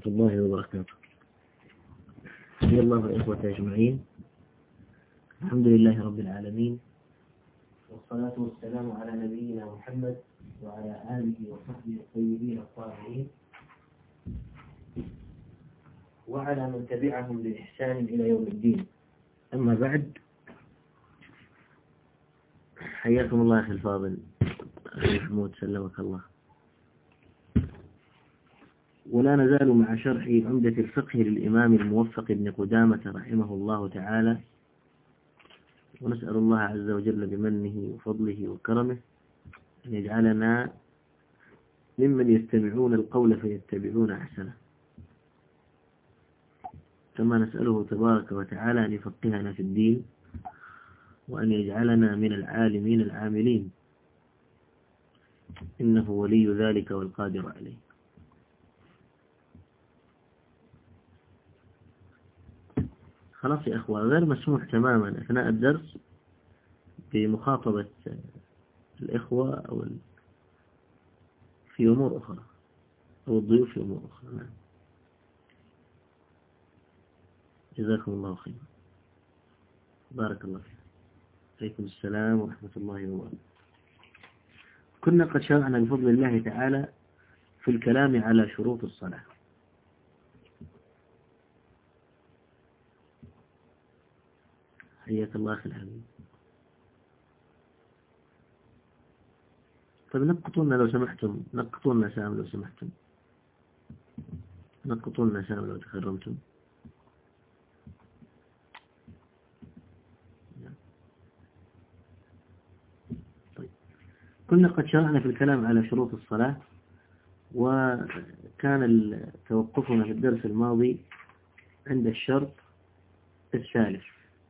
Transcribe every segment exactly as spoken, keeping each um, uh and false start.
ورحمة الله وبركاته. حيا الله الإخوة أجمعين. الحمد لله رب العالمين، والصلاة والسلام على نبينا محمد وعلى آله وصحبه الطيبين الطاهرين وعلى من تبعهم بإحسان إلى يوم الدين. أما بعد، حياكم الله أخي الفاضل أخي محمود سلمك الله. ولا نزال مع شرح عمدة الفقه للإمام الموفق ابن قدامة رحمه الله تعالى، ونسأل الله عز وجل بمنه وفضله وكرمه أن يجعلنا ممن يستمعون القول فيتبعون أحسنه، كما نسأله تبارك وتعالى أن يفقهنا في الدين وأن يجعلنا من العالمين العاملين، إنه ولي ذلك والقادر عليه. خلاص يا أخوة، غير مسموح تماما أثناء الدرس بمخاطبة الإخوة أو في أمور أخرى أو الضيوف في أمور أخرى. نعم. جزاكم الله خيرا. بارك الله فيك. عليكم السلام ورحمة الله وبركاته. كنا قد شرعنا بفضل الله تعالى في الكلام على شروط الصلاة. حياك الله أخي الحبيب. طيب نقطونا لو سمحتم، نقطونا سام لو سمحتم، نقطونا سام لو تكرمتم. طيب كنا قد شرعنا في الكلام على شروط الصلاة، وكان توقفنا في الدرس الماضي عند الشرط الثالث.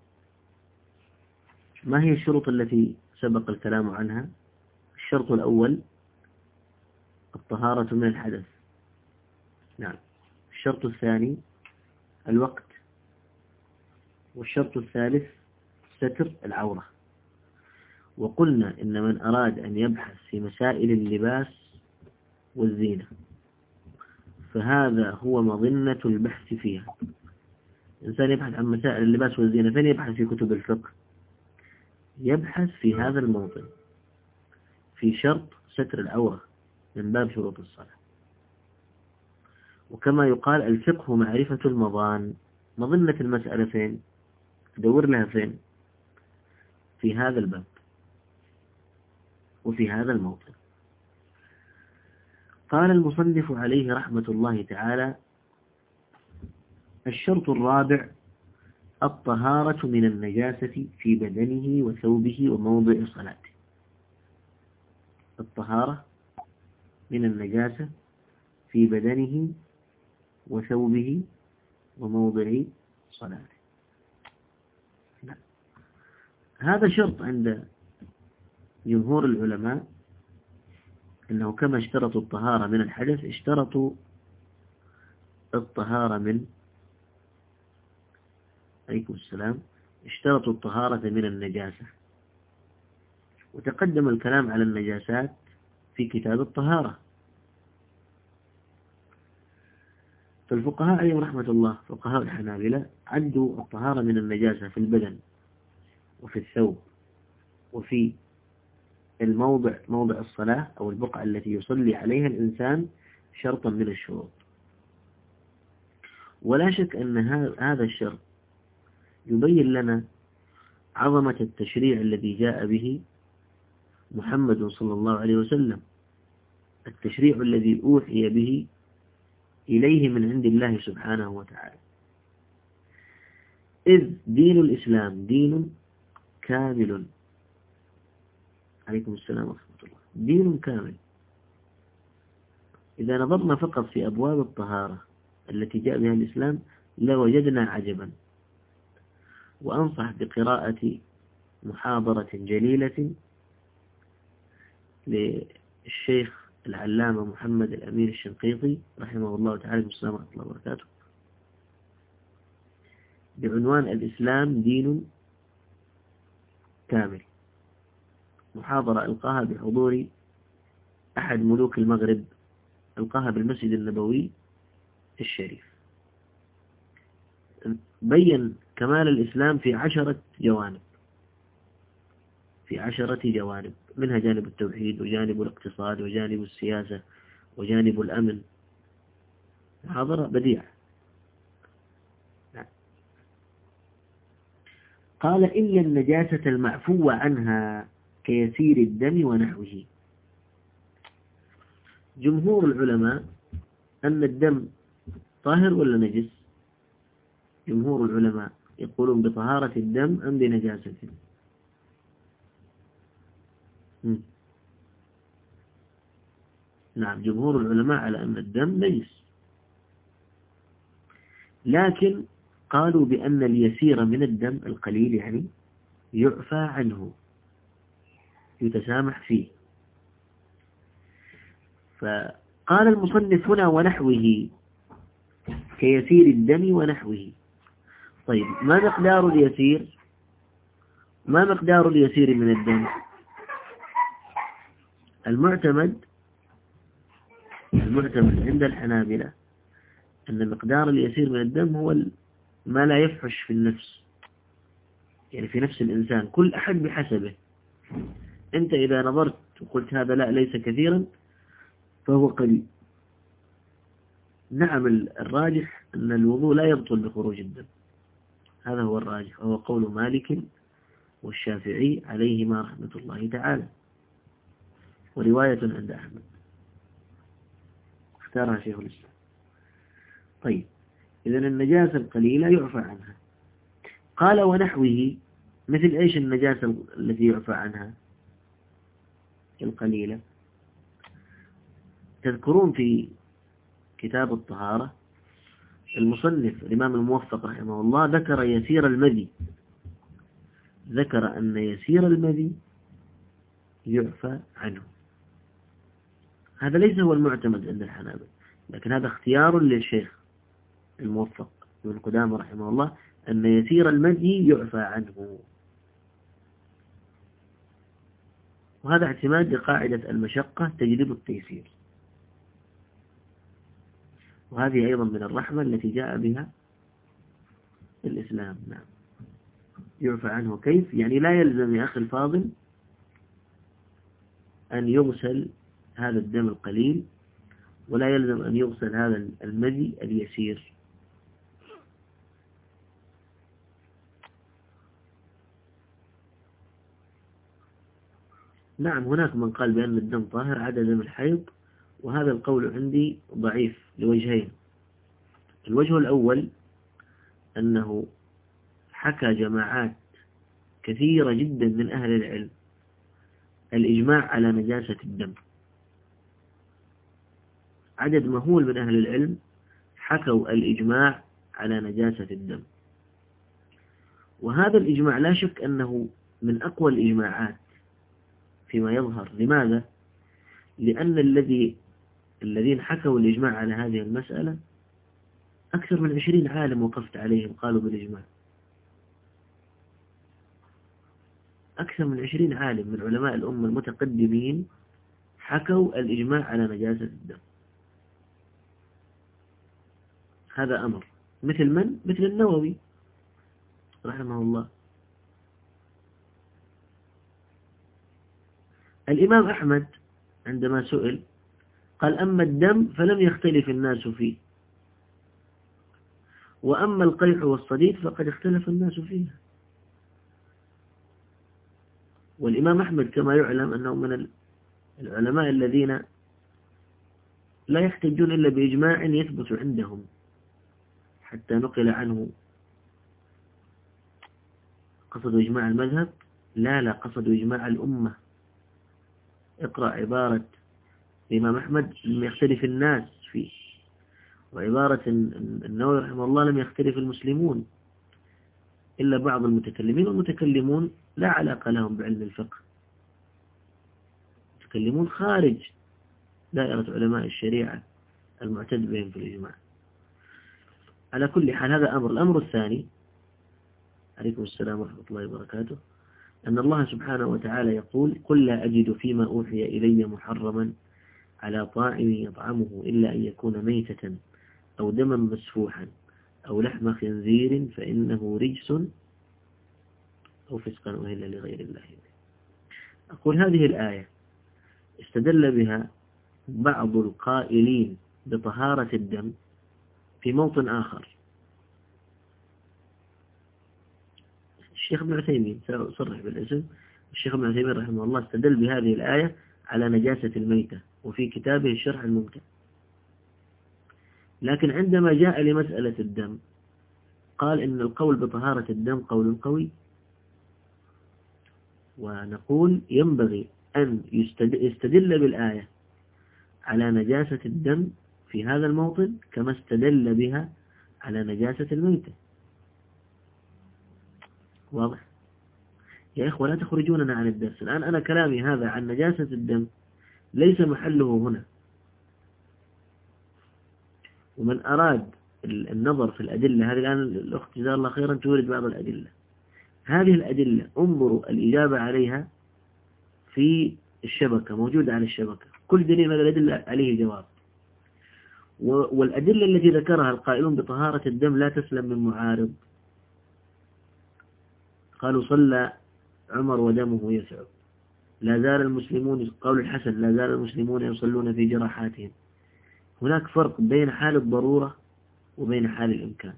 ما هي الشروط التي سبق الكلام عنها؟ الشرط الأول الطهارة من الحدث. نعم. الشرط الثاني الوقت. والشرط الثالث ستر العورة. وقلنا إن من أراد أن يبحث في مسائل اللباس والزينة فهذا هو مظنة البحث فيها. الإنسان يبحث عن مسائل اللباس والزينة، فين يبحث؟ في كتب الفقه. يبحث في هذا الموطن، في شرط ستر العورة من باب شروط الصلاة. وكما يقال الفقه معرفة المظان. مظنة المسألة فين؟ تدور لها فين؟ في هذا الباب وفي هذا الموطن. قال المصنف عليه رحمة الله تعالى: الشرط الرابع الطهارة من النجاسة في بدنه وثوبه وموضع صلاته. الطهارة من النجاسة في بدنه وثوبه وموضع صلاته. لا. هذا شرط عند جمهور العلماء، أنه كما اشترطوا الطهارة من الحدث اشترطوا الطهارة من عليكم السلام اشترطوا الطهارة من النجاسة. وتقدم الكلام على النجاسات في كتاب الطهارة. فالفقهاء عليهم رحمة الله، فقهاء الحنابلة، عدوا الطهارة من النجاسة في البدن وفي الثوب وفي الموضع، موضع الصلاة أو البقعة التي يصلي عليها الإنسان، شرطا من الشروط. ولا شك أن هذا الشرط يبين لنا عظمة التشريع الذي جاء به محمد صلى الله عليه وسلم، التشريع الذي أوحي به إليه من عند الله سبحانه وتعالى. إذ دين الإسلام دين كامل. عليكم السلام ورحمة الله. دين كامل. إذا نظرنا فقط في أبواب الطهارة التي جاء بها الإسلام لوجدنا عجبا. وأنصح بقراءة محاضرة جليلة للشيخ العلامة محمد الأمين الشنقيطي رحمه الله تعالى والسلام ورحمة الله وبركاته، بعنوان الإسلام دين كامل. محاضرة ألقاها بحضور أحد ملوك المغرب، ألقاها بالمسجد النبوي الشريف. بين كمال الإسلام في عشرة جوانب، في عشرة جوانب، منها جانب التوحيد وجانب الاقتصاد وجانب السياسة وجانب الأمن. محاضرة بديعة. قال إلا النجاسة المعفو عنها كيسير الدم ونحوه. جمهور العلماء أن الدم طاهر ولا نجس؟ جمهور العلماء يقولون بطهارة الدم أم بنجاسته؟ نعم، جمهور العلماء على أن الدم نجس، لكن قالوا بأن اليسير من الدم القليل يعني يعفى عنه، يتسامح فيه. فقال المصنف هنا ونحوه كيسير الدم ونحوه. طيب، ما مقدار اليسير؟ ما مقدار اليسير من الدم؟ المعتمد المعتمد عند الحنابلة أن مقدار اليسير من الدم هو ما لا يفحش في النفس، يعني في نفس الإنسان، كل أحد بحسبه. أنت إذا نظرت وقلت هذا لا ليس كثيرا فهو قليل. نعم، الراجح أن الوضوء لا يبطل بخروج الدم، هذا هو الراجح، وهو قول مالك والشافعي عليهما رحمة الله تعالى، ورواية عند أحمد اختارها شيخ الإسلام. طيب، إذن النجاسة القليلة يعفى عنها. قال ونحوه، مثل إيش النجاسة التي يعفى عنها القليلة؟ تذكرون في كتاب الطهارة المصنف الإمام الموفق رحمه الله ذكر يسير المذي، ذكر أن يسير المذي يعفى عنه. هذا ليس هو المعتمد عند الحنابلة، لكن هذا اختيار للشيخ الموفق ابن قدامة رحمه الله أن يسير المذي يعفى عنه، وهذا اعتماد لقاعدة المشقة تجلب التيسير، وهذه أيضا من الرحمة التي جاء بها الإسلام. نعم، يعفى عنه كيف؟ يعني لا يلزم يا أخي الفاضل أن يغسل هذا الدم القليل، ولا يلزم أن يغسل هذا المذي اليسير. نعم، هناك من قال بأن الدم طاهر عدا دم الحيض، وهذا القول عندي ضعيف لوجهين. الوجه الأول أنه حكى جماعات كثيرة جدا من أهل العلم الإجماع على نجاسة الدم، عدد مهول من أهل العلم حكوا الإجماع على نجاسة الدم، وهذا الإجماع لا شك أنه من أقوى الإجماعات فيما يظهر. لماذا؟ لأن الذي الذين حكوا الإجماع على هذه المسألة أكثر من عشرين عالم وقفت عليهم قالوا بالإجماع، أكثر من عشرين عالم من علماء الأمة المتقدمين حكوا الإجماع على نجاسة الدم. هذا أمر. مثل من؟ مثل النووي رحمه الله. الإمام أحمد عندما سئل قال أما الدم فلم يختلف الناس فيه، وأما القيح والصديد فقد اختلف الناس فيها. والإمام أحمد كما يعلم أنه من العلماء الذين لا يحتجون إلا بإجماع يثبت عندهم، حتى نقل عنه قصد إجماع المذهب، لا لا قصد إجماع الأمة. اقرأ عبارة الإمام أحمد لم يختلف الناس فيه، وعبارة النووي رحمه الله لم يختلف المسلمون إلا بعض المتكلمين، والمتكلمون لا علاقة لهم بعلم الفقه، المتكلمون خارج دائرة علماء الشريعة المعتد بهم في الإجماع. على كل حال هذا أمر. الأمر الثاني، عليكم السلام ورحمة الله وبركاته، أن الله سبحانه وتعالى يقول قل لا أجد فيما أوحي إلي محرما على طاعم يطعمه إلا أن يكون ميتة أو دما مسفوحا أو لحم خنزير فإنه رجس أو فسقا أهل لغير الله به. أقول هذه الآية استدل بها بعض القائلين بطهارة الدم في موطن آخر. الشيخ ابن عثيمين، سأصرح بالاسم، الشيخ ابن عثيمين رحمه الله استدل بهذه الآية على نجاسة الميتة وفي كتابه الشرح الممتع. لكن عندما جاء لمسألة الدم قال إن القول بطهارة الدم قول قوي، ونقول ينبغي أن يستدل بالآية على نجاسة الدم في هذا الموطن كما استدل بها على نجاسة الميتة. واضح يا إخوة؟ لا تخرجوننا عن الدرس. الآن أنا كلامي هذا عن نجاسة الدم ليس محله هنا، ومن أراد النظر في الأدلة هذه، الآن الأخت جزاها الله خيرا تورد بعض الأدلة، هذه الأدلة انظروا الإجابة عليها في الشبكة، موجودة على الشبكة، كل دليل من الأدلة عليه جواب. والأدلة التي ذكرها القائلون بطهارة الدم لا تسلم من معارض. قالوا صلى عمر ودمه يسعب، لا زال المسلمون، قول الحسن لا زال المسلمون يصلون في جراحاتهم. هناك فرق بين حال الضرورة وبين حال الإمكان.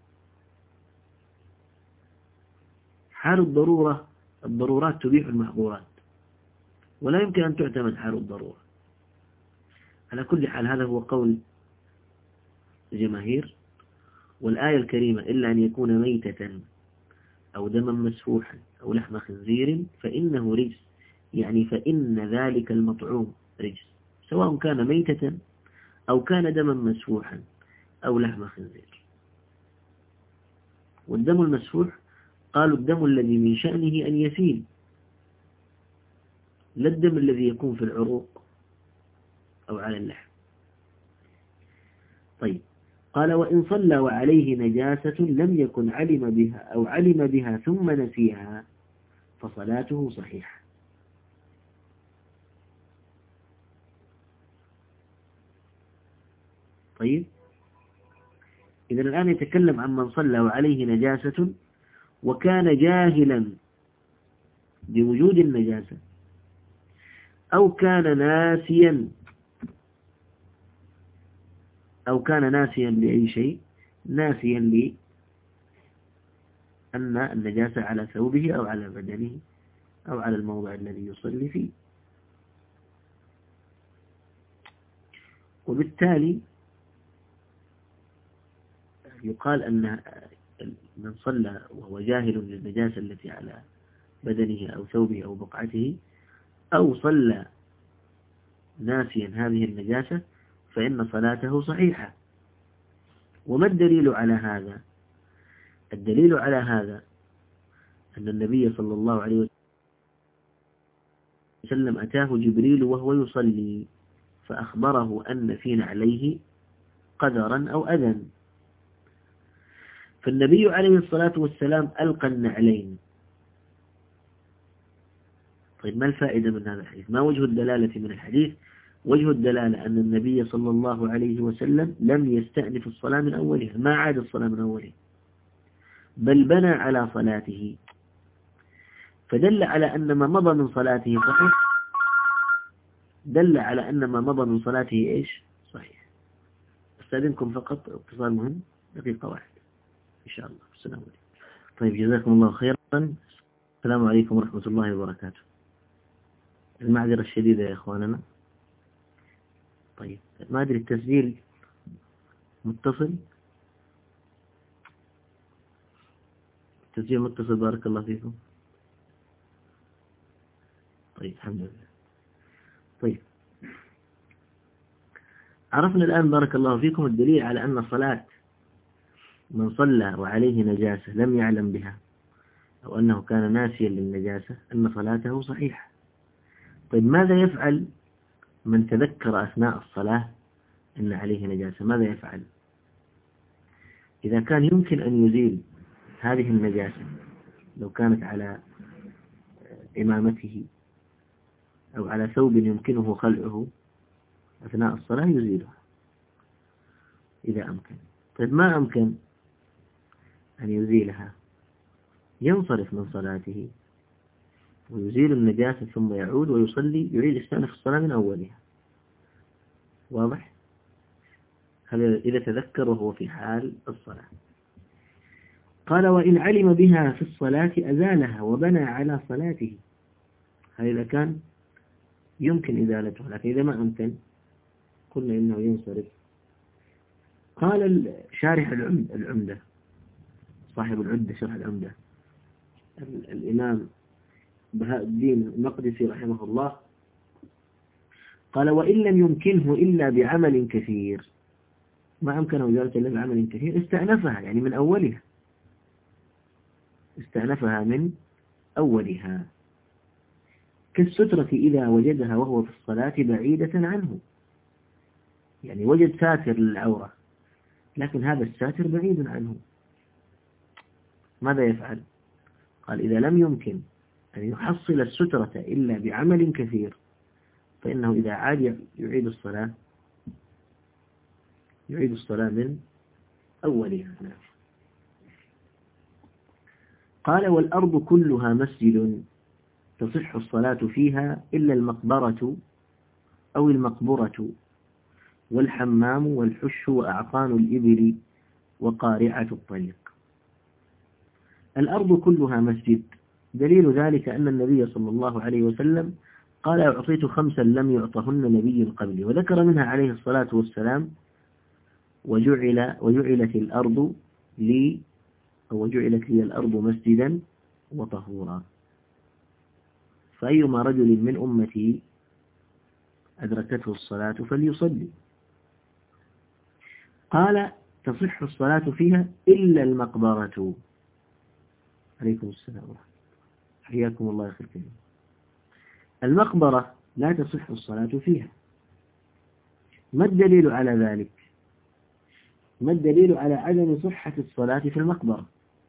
حال الضرورة، الضرورات تبيح المحظورات، ولا يمكن أن تعتمد حال الضرورة. على كل حال هذا هو قول الجماهير. والآية الكريمة إلا أن يكون ميتة أو دما مسفوحا أو لحم خنزير فإنه رجس، يعني فإن ذلك المطعوم رجس، سواء كان ميتة أو كان دما مسفوحا أو لحم خنزير. والدم المسفوح قالوا الدم الذي من شأنه أن يسيل، لا الدم الذي يكون في العروق أو على اللحم. طيب، قال وإن صلى وعليه نجاسة لم يكن علم بها أو علم بها ثم نسيها فصلاته صحيحة. طيب، إذا الآن يتكلم عن من صلى وعليه نجاسة وكان جاهلا بوجود النجاسة أو كان ناسيا أو كان ناسيا لأي شيء، ناسيا لأن النجاسة على ثوبه أو على بدنه أو على الموضع الذي يصلي فيه. وبالتالي يقال أن من صلى وهو جاهل للنجاسة التي على بدنه أو ثوبه أو بقعته، أو صلى ناسيا هذه النجاسة، فإن صلاته صحيحة. وما الدليل على هذا؟ الدليل على هذا أن النبي صلى الله عليه وسلم أتاه جبريل وهو يصلي فأخبره أن في نعليه قدرا أو أذى، فالنبي عليه الصلاة والسلام ألقى النعلين. طيب، ما الفائدة من هذا الحديث؟ ما وجه الدلالة من الحديث؟ وجه الدلالة أن النبي صلى الله عليه وسلم لم يستأنف الصلاة من أولها، ما عاد الصلاة من أولها، بل بنى على صلاته، فدل على أن ما مضى من صلاته صحيح، دل على أن ما مضى من صلاته إيش؟ صحيح. أستاذنكم فقط اتصال مهم، دقيقة واحدة إن شاء الله. السلام عليكم. طيب، جزاكم الله خيرا. السلام عليكم ورحمة الله وبركاته. المعذرة الشديدة يا إخواننا. طيب، ما أدري التسجيل متصل؟ التسجيل متصل، بارك الله فيكم. طيب، الحمد لله. طيب، عرفنا الآن بارك الله فيكم الدليل على أن صلاة من صلى وعليه نجاسة لم يعلم بها أو أنه كان ناسيا للنجاسة أن صلاته صحيحة. طيب، ماذا يفعل من تذكر أثناء الصلاة أن عليه نجاسة؟ ماذا يفعل إذا كان يمكن أن يزيل هذه النجاسة؟ لو كانت على إمامته أو على ثوب يمكنه خلعه أثناء الصلاة يزيلها إذا أمكن. طيب ما أمكن أن يزيلها، ينصرف من صلاته ويزيل النجاسة ثم يعود ويصلي، يعيد يستأنف الصلاة من أولها. واضح؟ هذا إذا تذكر وهو في حال الصلاة. قال وإن علم بها في الصلاة أزالها وبنى على صلاته. هذا إذا كان يمكن إزالته، لكن إذا ما أمكن قلنا إنه ينصرف. قال شارح العمدة صاحب العدة شرح العمدة الإمام بهاء الدين المقدسي رحمه الله، قال وإن لم يمكنه إلا بعمل كثير، ما أمكنه إزالة إلا بعمل كثير، استأنفها يعني من أولها، استأنفها من أولها، كالسترة إذا وجدها وهو في الصلاة بعيدة عنه، يعني وجد ساتر للعورة لكن هذا الساتر بعيد عنه، ماذا يفعل؟ قال إذا لم يمكن أن يحصل السترة إلا بعمل كثير فإنه إذا عاد يعيد الصلاة يعيد الصلاة من أولها. قال والأرض كلها مسجد تصح الصلاة فيها إلا المقبرة أو المقبرة والحمام والحش وأعقان الإبل وقارعة الطريق. الأرض كلها مسجد، دليل ذلك أن النبي صلى الله عليه وسلم قال أعطيت خمسا لم يعطهن نبي قبلي، وذكر منها عليه الصلاة والسلام وجعل وجعلت الأرض لي أو وجعلت لي الأرض مسجدا وطهورا، فأيما رجل من أمتي أدركته الصلاة فليصلي. قال تصح الصلاة فيها إلا المقبرة. عليكم السلام ورحمة الله، حياكم الله يخير كريم. المقبرة لا تصح الصلاة فيها. ما الدليل على ذلك؟ ما الدليل على عدم صحة الصلاة في المقبرة؟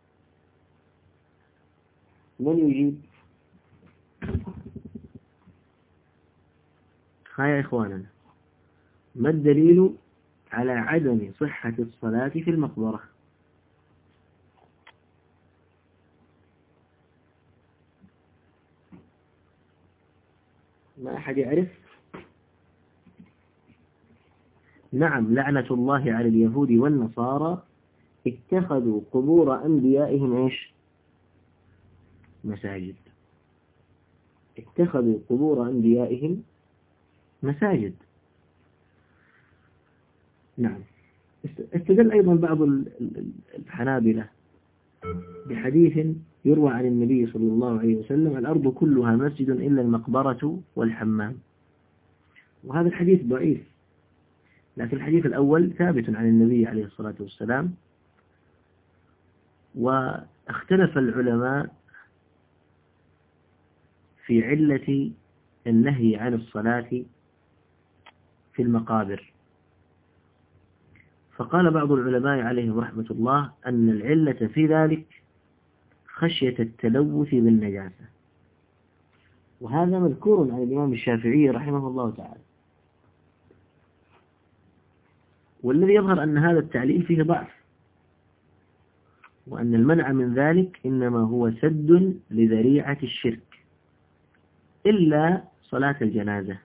من يجيب؟ ها يا إخواننا، ما الدليل على عدم صحة الصلاة في المقبرة؟ ما أحد يعرف؟ نعم، لعنة الله على اليهود والنصارى اتخذوا قبور أنبيائهم إيش؟ مساجد. اتخذوا قبور أنبيائهم مساجد. نعم. استدل أيضا بعض الحنابلة بحديث يروى عن النبي صلى الله عليه وسلم الأرض كلها مسجد إلا المقبرة والحمام، وهذا الحديث ضعيف، لكن الحديث الأول ثابت عن النبي عليه الصلاة والسلام. واختلف العلماء في علة النهي عن الصلاة في المقابر، فقال بعض العلماء عليهم رحمة الله أن العلة في ذلك خشية التلوث بالنجاسة، وهذا مذكور عن الإمام الشافعي رحمه الله تعالى، والذي يظهر أن هذا التعليل فيه ضعف، وأن المنع من ذلك إنما هو سد لذريعة الشرك إلا صلاة الجنازة.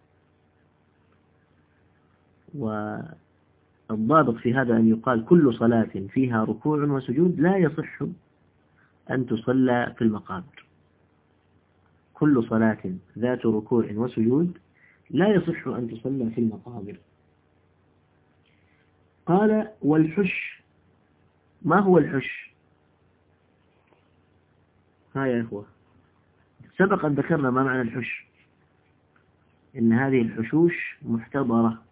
والضابط في هذا أن يقال كل صلاة فيها ركوع وسجود لا يصح أن تصلى في المقابر، كل صلاة ذات ركوع وسجود لا يصح أن تصلى في المقابر. قال والحش، ما هو الحش؟ ها يا إخوة، سبق أن ذكرنا ما معنى الحش، إن هذه الحشوش محتضرة.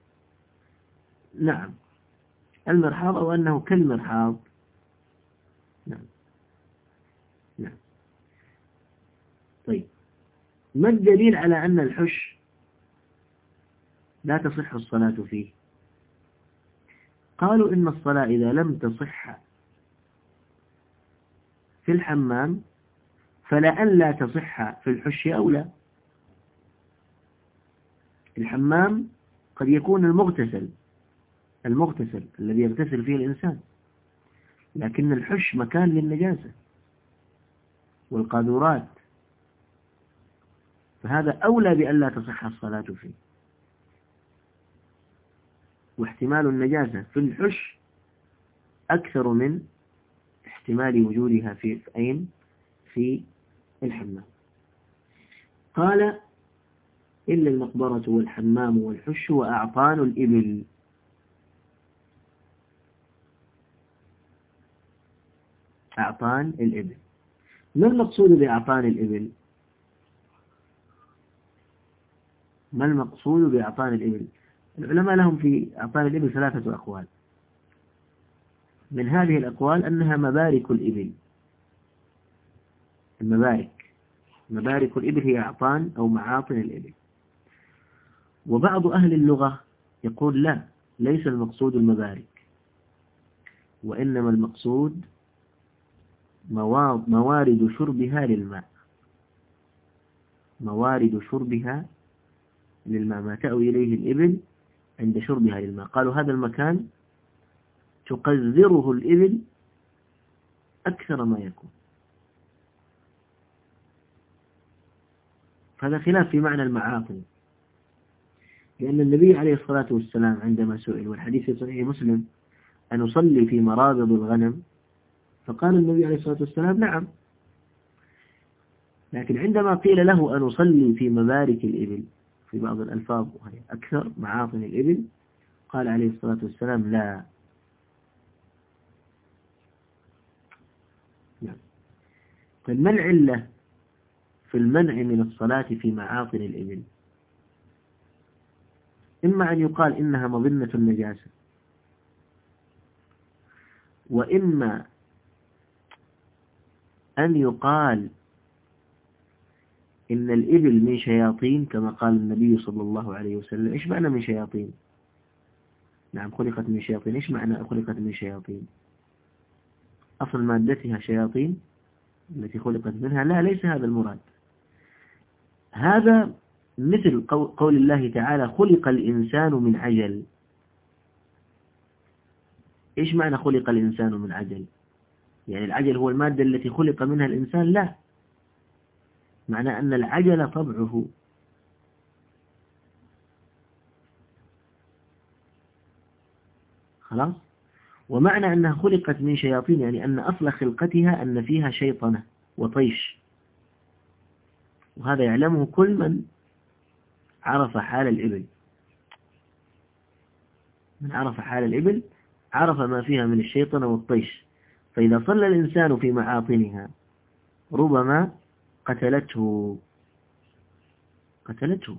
نعم، المرحاض أو أنه كالمرحاض. نعم نعم. طيب، ما الدليل على أن الحش لا تصح الصلاة فيه؟ قالوا إن الصلاة إذا لم تصح في الحمام فلأن لا تصح في الحش أولى. الحمام قد يكون المغتسل المغتسل الذي يغتسل فيه الإنسان، لكن الحش مكان للنجاسة والقاذورات، فهذا أولى بأن لا تصح الصلاة فيه. واحتمال النجاسة في الحش أكثر من احتمال وجودها في أين في الحمام. قال إلا المقبرة والحمام والحش وأعطان الإبل. أعطان الإبل، ما المقصود بأعطان الإبل؟ ما المقصود بأعطان الإبل؟ العلماء لهم في أعطان الإبل ثلاثة أقوال. من هذه الأقوال أنها مبارك الإبل. المبارك مبارك الإبل هي أعطان أو معاطن الإبل. وبعض أهل اللغة يقول لا، ليس المقصود المبارك، وإنما المقصود موارد شربها للماء، موارد شربها للماء، ما تأوي إليه الإبل عند شربها للماء. قالوا هذا المكان تقذره الإبل أكثر ما يكون. هذا خلاف في معنى المعاطن، لأن النبي عليه الصلاة والسلام عندما سئل، والحديث في صحيح مسلم، أن أصلي في مرابض الغنم، فقال النبي عليه الصلاة والسلام نعم. لكن عندما قيل له أن أصلي في مبارك الإبل في بعض الألفاظ وهي أكثر معاطن الإبل، قال عليه الصلاة والسلام لا. نعم. طيب ما العلة في المنع من الصلاة في معاطن الإبل؟ إما أن يقال إنها مظنة النجاسة، وإما أن يقال إن الإبل من شياطين كما قال النبي صلى الله عليه وسلم. إيش معنى من شياطين؟ نعم خلقت من شياطين. إيش معنى خلقت من شياطين؟ أصل مادتها شياطين التي خلقت منها؟ لا، ليس هذا المراد. هذا مثل قول الله تعالى خلق الإنسان من عجل. إيش معنى خلق الإنسان من عجل؟ يعني العجل هو المادة التي خلق منها الإنسان؟ لا، معنى أن العجل طبعه. خلاص. ومعنى أنها خلقت من شياطين يعني أن أصل خلقتها أن فيها شيطنة وطيش، وهذا يعلمه كل من عرف حال الإبل. من عرف حال الإبل عرف ما فيها من الشيطنة والطيش، فإذا صلى الإنسان في معاطنها ربما قتلته قتلته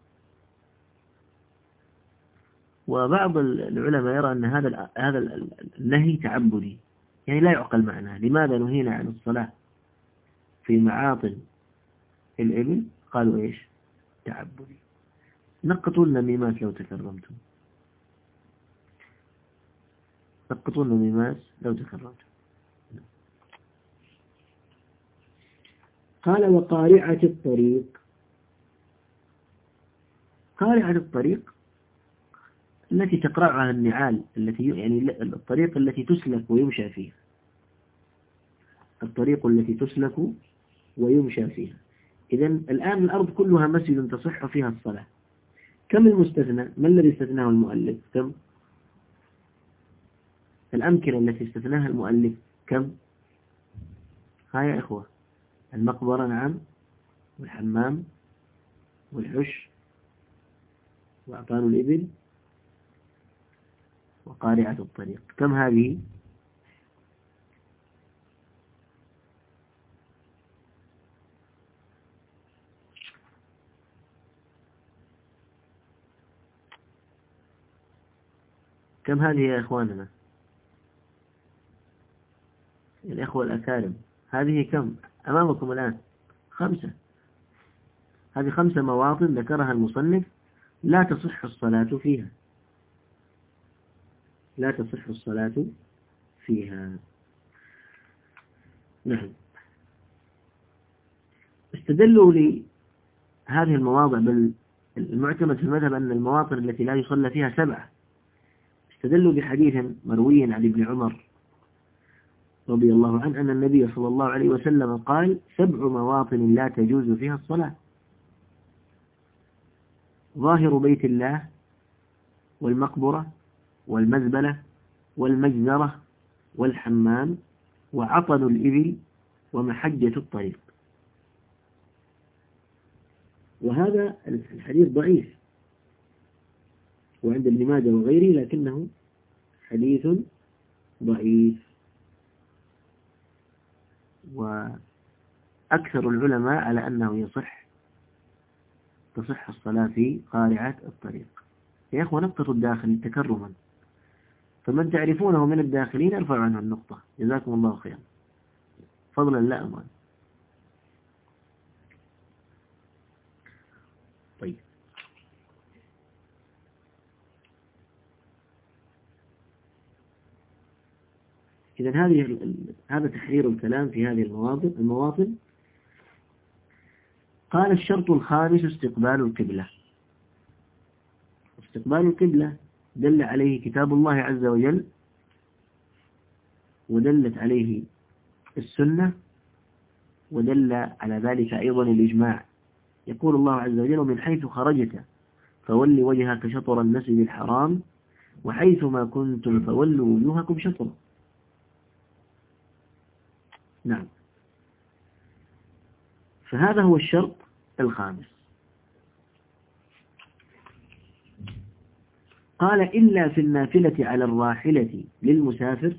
وبعض العلماء يرى أن هذا هذا النهي تعبدي، يعني لا يعقل معناه. لماذا نهينا عن الصلاة في معاطن الإبل؟ قالوا إيش؟ تعبدي. نقطوا النميمات لو تكرمتم، نقطوا النميمات لو تكرمتم. قال وقارعة الطريق. قارعة الطريق التي تقرعها النعال، التي يعني الطريق التي تسلك ويمشى فيها، الطريق التي تسلك ويمشى فيها. إذن الآن الأرض كلها مسجد تصح فيها الصلاة. كم المستثنى؟ ما الذي استثناه المؤلف؟ كم الأمكنة التي استثناها المؤلف؟ كم؟ ها يا إخوة، المقبرة نعم، والحمام والحش وأعطان الإبل وقارعة الطريق. كم هذه؟ كم هذه يا إخواننا الإخوة الأكارم؟ هذه كم أمامكم الآن؟ خمسة. هذه خمسة مواطن ذكرها المصنف لا تصح الصلاة فيها، لا تصح الصلاة فيها. نعم. استدلوا لهذه المواضع، بل المعتمد في المذهب أن المواطن التي لا يصلى فيها سبعة. استدلوا بحديث مروي عن ابن عمر رضي الله عنه أن النبي صلى الله عليه وسلم قال: سبع مواطن لا تجوز فيها الصلاة: ظاهر بيت الله، والمقبرة، والمزبلة، والمجزرة، والحمام، وعطن الإبل، ومحجة الطريق. وهذا الحديث ضعيف وعند ابن ماجه وغيره، لكنه حديث ضعيف. وأكثر العلماء على أنه يصح تصح الصلاة في قارعة الطريق. يا أخوة، نقطة الداخل تكرما، فمن تعرفونه من الداخلين ارفعوا عنه النقطة، جزاكم الله خيرا، فضلا لا أمان. طيب، إذا هذه هذا تحرير الكلام في هذه المواطن المواطن قال: الشرط الخامس استقبال القبلة. استقبال القبلة دل عليه كتاب الله عز وجل، ودلت عليه السنة، ودل على ذلك أيضا الإجماع. يقول الله عز وجل: ومن حيث خرجت فول وجهك شطر المسجد الحرام وحيث ما كنتم فولوا وجوهكم شطره. نعم، فهذا هو الشرط الخامس. قال: إلا في النافلة على الراحلة للمسافر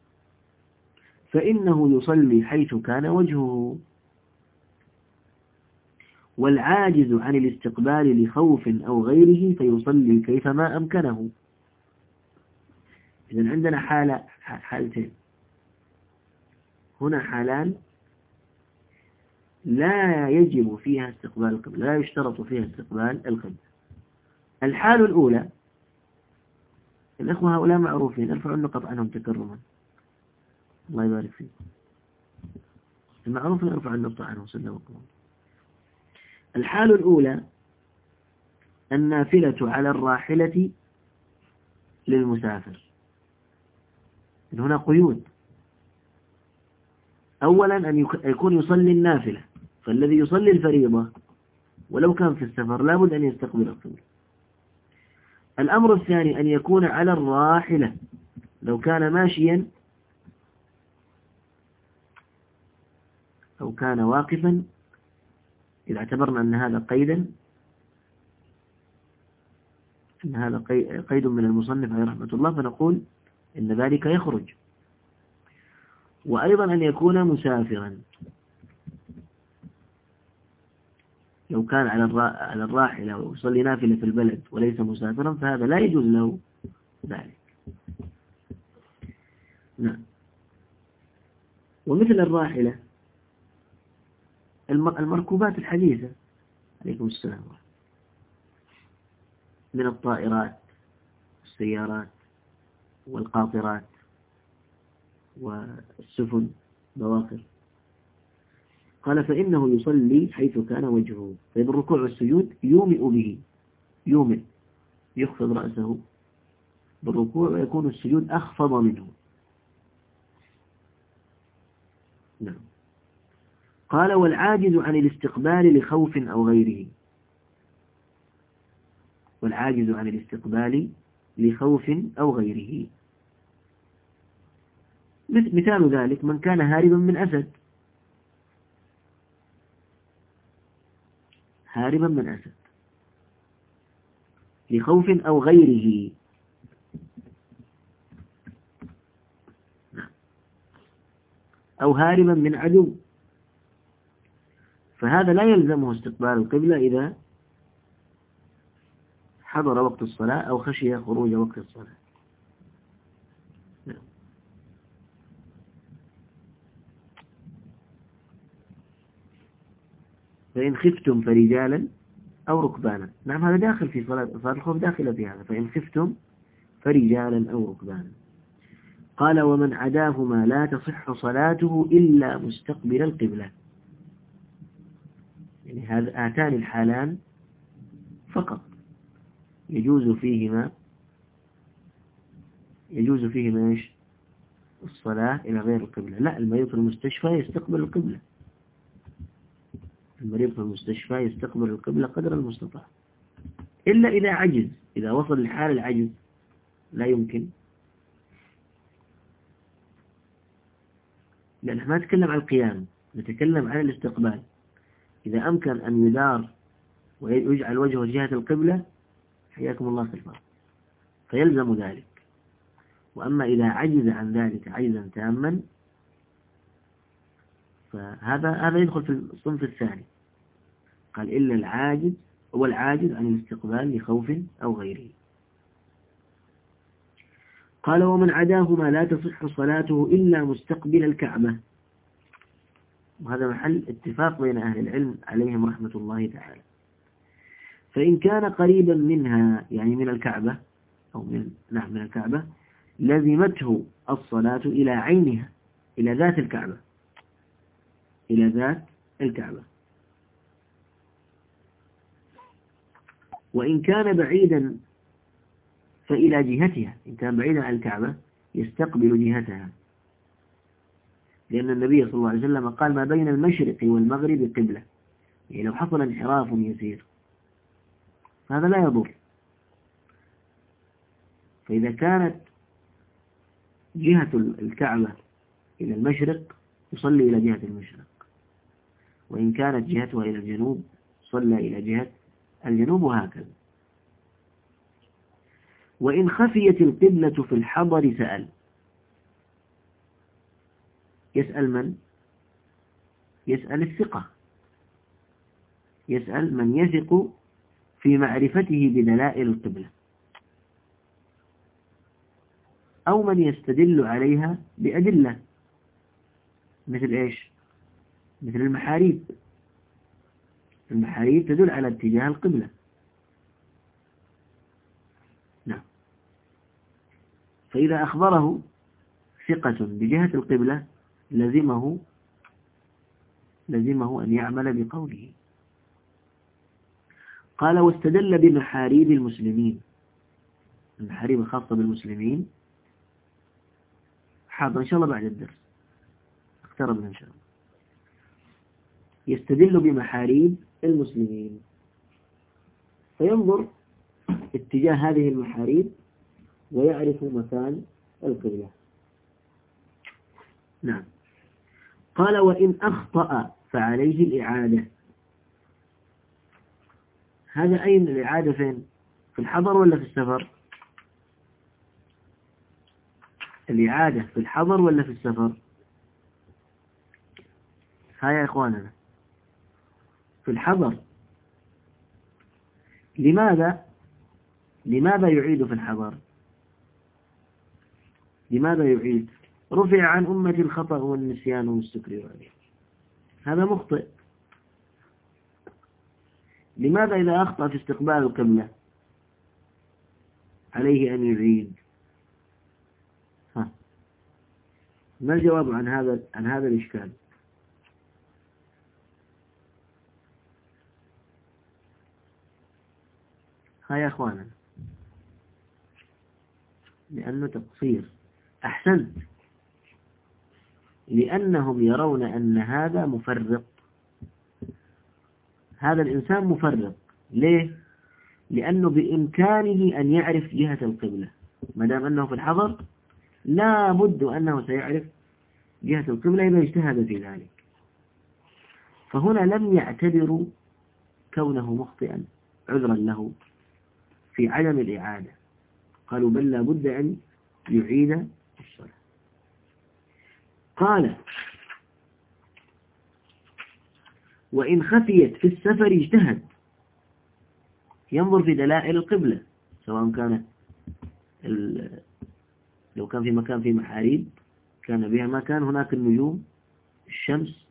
فإنه يصلي حيث كان وجهه، والعاجز عن الاستقبال لخوف أو غيره فيصلي كيفما أمكنه. إذن عندنا حالة حالتين هنا، حالان لا يجب فيها استقبال القبلة، لا يشترط فيها استقبال القبلة. الحال الأولى، الأخوة هؤلاء معروفين، ارفعوا النقط عنهم تكرما، الله يبارك فيك. المعروف ارفع النقطة عنهم سلمكم. الحال الأولى النافلة على الراحلة للمسافر. هنا قيود. أولا أن يكون يصلي النافلة، فالذي يصلي الفريضة ولو كان في السفر لابد أن يستقبل القبلة. الأمر الثاني أن يكون على الراحلة، لو كان ماشيا أو كان واقفا، إذا اعتبرنا أن هذا قيدا أن هذا قيد من المصنف عليه رحمة الله، فنقول إن ذلك يخرج. وأيضا أن يكون مسافرا، لو كان على الراحلة ويصلي نافلة في البلد وليس مسافرا فهذا لا يجوز له ذلك. نعم. ومثل الراحلة المركوبات الحديثة، عليكم السلام، من الطائرات والسيارات والقاطرات والسفن بواخر. قال: فإنه يصلي حيث كان وجهه، فبالركوع والسجود يومئ به، يومئ يخفض رأسه بالركوع ويكون السجود أخفض منه. نعم. قال: والعاجز عن الاستقبال لخوف أو غيره. والعاجز عن الاستقبال لخوف أو غيره، مثال ذلك من كان هاربا من أسد، هاربا من أسد لخوف أو غيره، أو هاربا من عدو، فهذا لا يلزمه استقبال القبلة إذا حضر وقت الصلاة أو خشي خروج وقت الصلاة. فإن خفتم فرجالا أو ركبانا. نعم، هذا داخل في صلاة صلاة الخوف، داخلة في هذا. فإن خفتم فرجالا أو ركبانا. قال: ومن عداهما لا تصح صلاته إلا مستقبل القبلة. يعني هاتان الحالان فقط يجوز فيهما يجوز فيه ايش؟ الصلاة إلى غير القبلة. لا، المريض في المستشفى يستقبل القبلة، المريض في المستشفى يستقبل القبلة قدر المستطاع، إلا إذا عجز، إذا وصل لحال العجز لا يمكن، لأن ما نتكلم عن القيام، نتكلم عن الاستقبال. إذا أمكن أن يدار ويجعل وجهه جهة القبلة حياكم الله في الفرق فيلزم ذلك. وأما إذا عجز عن ذلك عجزا تاما فهذا هذا يدخل في الصنف الثاني. قال إلا العاجز، هو العاجز عن الاستقبال لخوف أو غيره. قال ومن عداهما لا تصح صلاته إلا مستقبل الكعبة. وهذا محل اتفاق بين أهل العلم عليهم رحمة الله تعالى. فإن كان قريبا منها يعني من الكعبة أو من نعم من الكعبة لزمته الصلاة إلى عينها، إلى ذات الكعبة، إلى ذات الكعبة. وإن كان بعيدا فإلى جهتها، إن كان بعيدا عن الكعبة يستقبل جهتها، لأن النبي صلى الله عليه وسلم قال ما بين المشرق والمغرب قبلة، يعني لو حصل انحراف يسير هذا لا يضر. فإذا كانت جهة الكعبة إلى المشرق يصلي إلى جهة المشرق، وإن كانت جهتها إلى الجنوب صلى إلى جهة الجنوب، وهكذا. وإن خفيت القبلة في الحضر سأل. يسأل من؟ يسأل الثقة، يسأل من يثق في معرفته بدلائل القبلة، أو من يستدل عليها بأدلة، مثل إيش؟ مثل المحاريب، المحاريب تدل على اتجاه القبلة. نعم. فإذا أخبره ثقة بجهة القبلة لزمه لزمه أن يعمل بقوله. قال واستدل بمحاريب المسلمين، المحاريب الخاصة بالمسلمين حاضر إن شاء الله بعد الدرس، اقتربنا إن شاء الله. يستدل بمحاريب المسلمين فينظر اتجاه هذه المحاريب ويعرف مكان القبلة. نعم. قال وإن أخطأ فعليه الإعادة. هذا أين الإعادة؟ فين؟ في الحضر ولا في السفر؟ الإعادة في الحضر ولا في السفر؟ ها يا إخواننا، في الحضر. لماذا؟ لماذا يعيد في الحضر؟ لماذا يعيد؟ رفع عن أمة الخطأ والنسيان والسكر عليه، هذا مخطئ. لماذا إذا أخطأ في استقبال القبلة عليه أن يعيد؟ ها، ما الجواب عن هذا عن هذا الإشكال؟ ها يا أخوانا، لأنه تقصير. أحسنت، لأنهم يرون أن هذا مفرط، هذا الإنسان مفرط. ليه؟ لأنه بإمكانه أن يعرف جهة القبلة، ما دام أنه في الحضر لا بد أنه سيعرف جهة القبلة إذا اجتهد في ذلك. فهنا لم يعتبروا كونه مخطئا عذرا له في عدم الإعادة، قالوا بل لا بد أن يعيد الصلاة. قال وإن خفيت في السفر اجتهد، ينظر في دلائل القبلة، سواء كانت لو كان في مكان في محاريب كان بها ما كان هناك النجوم، الشمس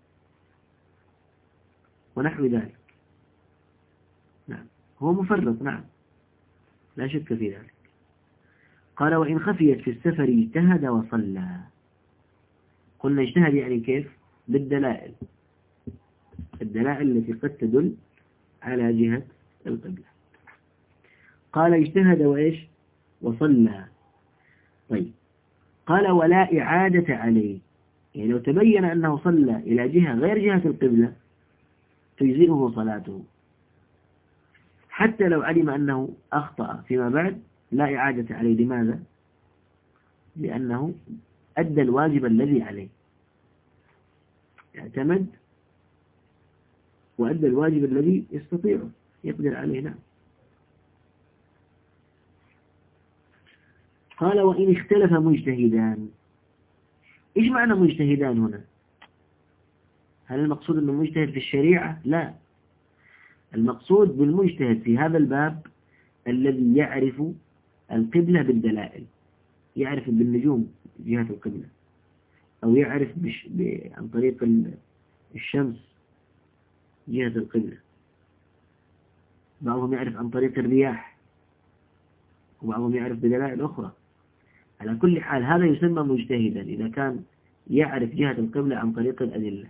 ونحو ذلك. نعم، هو مفرط، نعم لا شك في ذلك. قال وإن خفيت في السفر اجتهد وصلى. قلنا اجتهد يعني كيف؟ بالدلائل، الدلائل التي قد تدل على جهة القبلة. قال اجتهد وإيش؟ وصلى. طيب، قال ولا إعادة عليه، يعني لو تبين أنه صلى إلى جهة غير جهة القبلة تجزئه صلاته، حتى لو علم أنه أخطأ فيما بعد لا إعادة عليه. لماذا؟ لأنه أدى الواجب الذي عليه، اعتمد وأدى الواجب الذي يستطيعه يقدر عليه. نعم. قال وإن اختلف مجتهدان. إيش معنى مجتهدان هنا؟ هل المقصود أنه مجتهد في الشريعة؟ لا، المقصود بالمجتهد في هذا الباب الذي يعرف القبلة بالدلائل، يعرف بالنجوم جهة القبلة، أو يعرف بش... ب... عن طريق الشمس جهة القبلة، بعضهم يعرف عن طريق الرياح، وبعضهم يعرف بدلائل أخرى. على كل حال هذا يسمى مجتهدا إذا كان يعرف جهة القبلة عن طريق الأدلة.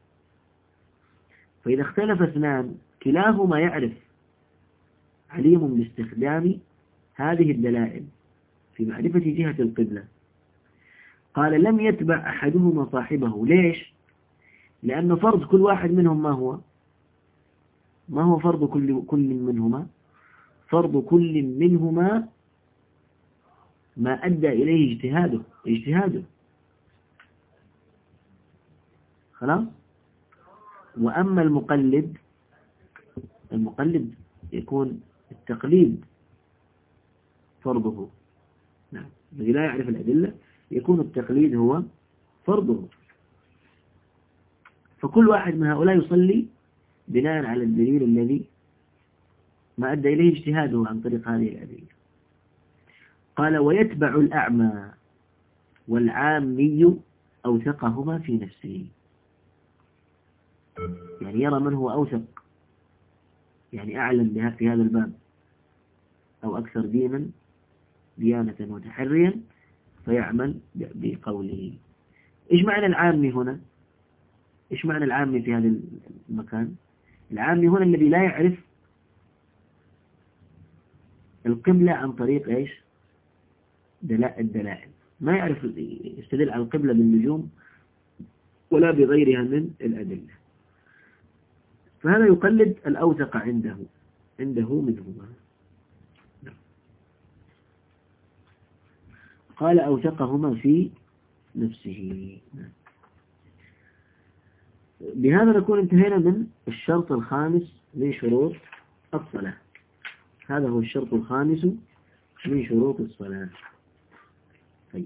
فإذا اختلف اثنان كلاهما يعرف عليم باستخدام هذه الدلائل في معرفة جهة القبلة، قال لم يتبع أحدهما صاحبه. ليش؟ لأن فرض كل واحد منهم ما هو ما هو فرض كل كل منهما فرض كل منهما ما أدى إليه اجتهاده اجتهاده خلاص. وأما المقلد المقلد يكون التقليد فرضه. نعم، الذي لا يعرف الأدلة يكون التقليد هو فرضه. فكل واحد من هؤلاء يصلي بناء على الدليل الذي ما أدى إليه اجتهاده عن طريق هذه الأدلة. قال ويتبع الأعمى والعامي أوثقهما في نفسه، يعني يرى من هو أوثق، يعني أعلم في هذا الباب أو أكثر دينا ديانة وتحريا فيعمل بقوله. إيش معنى العامي هنا؟ إيش معنى العامي في هذا المكان؟ العامي هنا الذي لا يعرف القبلة عن طريق إيش؟ الدلائل، ما يعرف يستدل على القبلة بالنجوم ولا بغيرها من الأدلة، فهذا يقلد الأوثق عنده عنده منهما. قال أوثقهما في نفسه. بهذا نكون انتهينا من الشرط الخامس من شروط الصلاة. هذا هو الشرط الخامس من شروط الصلاة. طيب،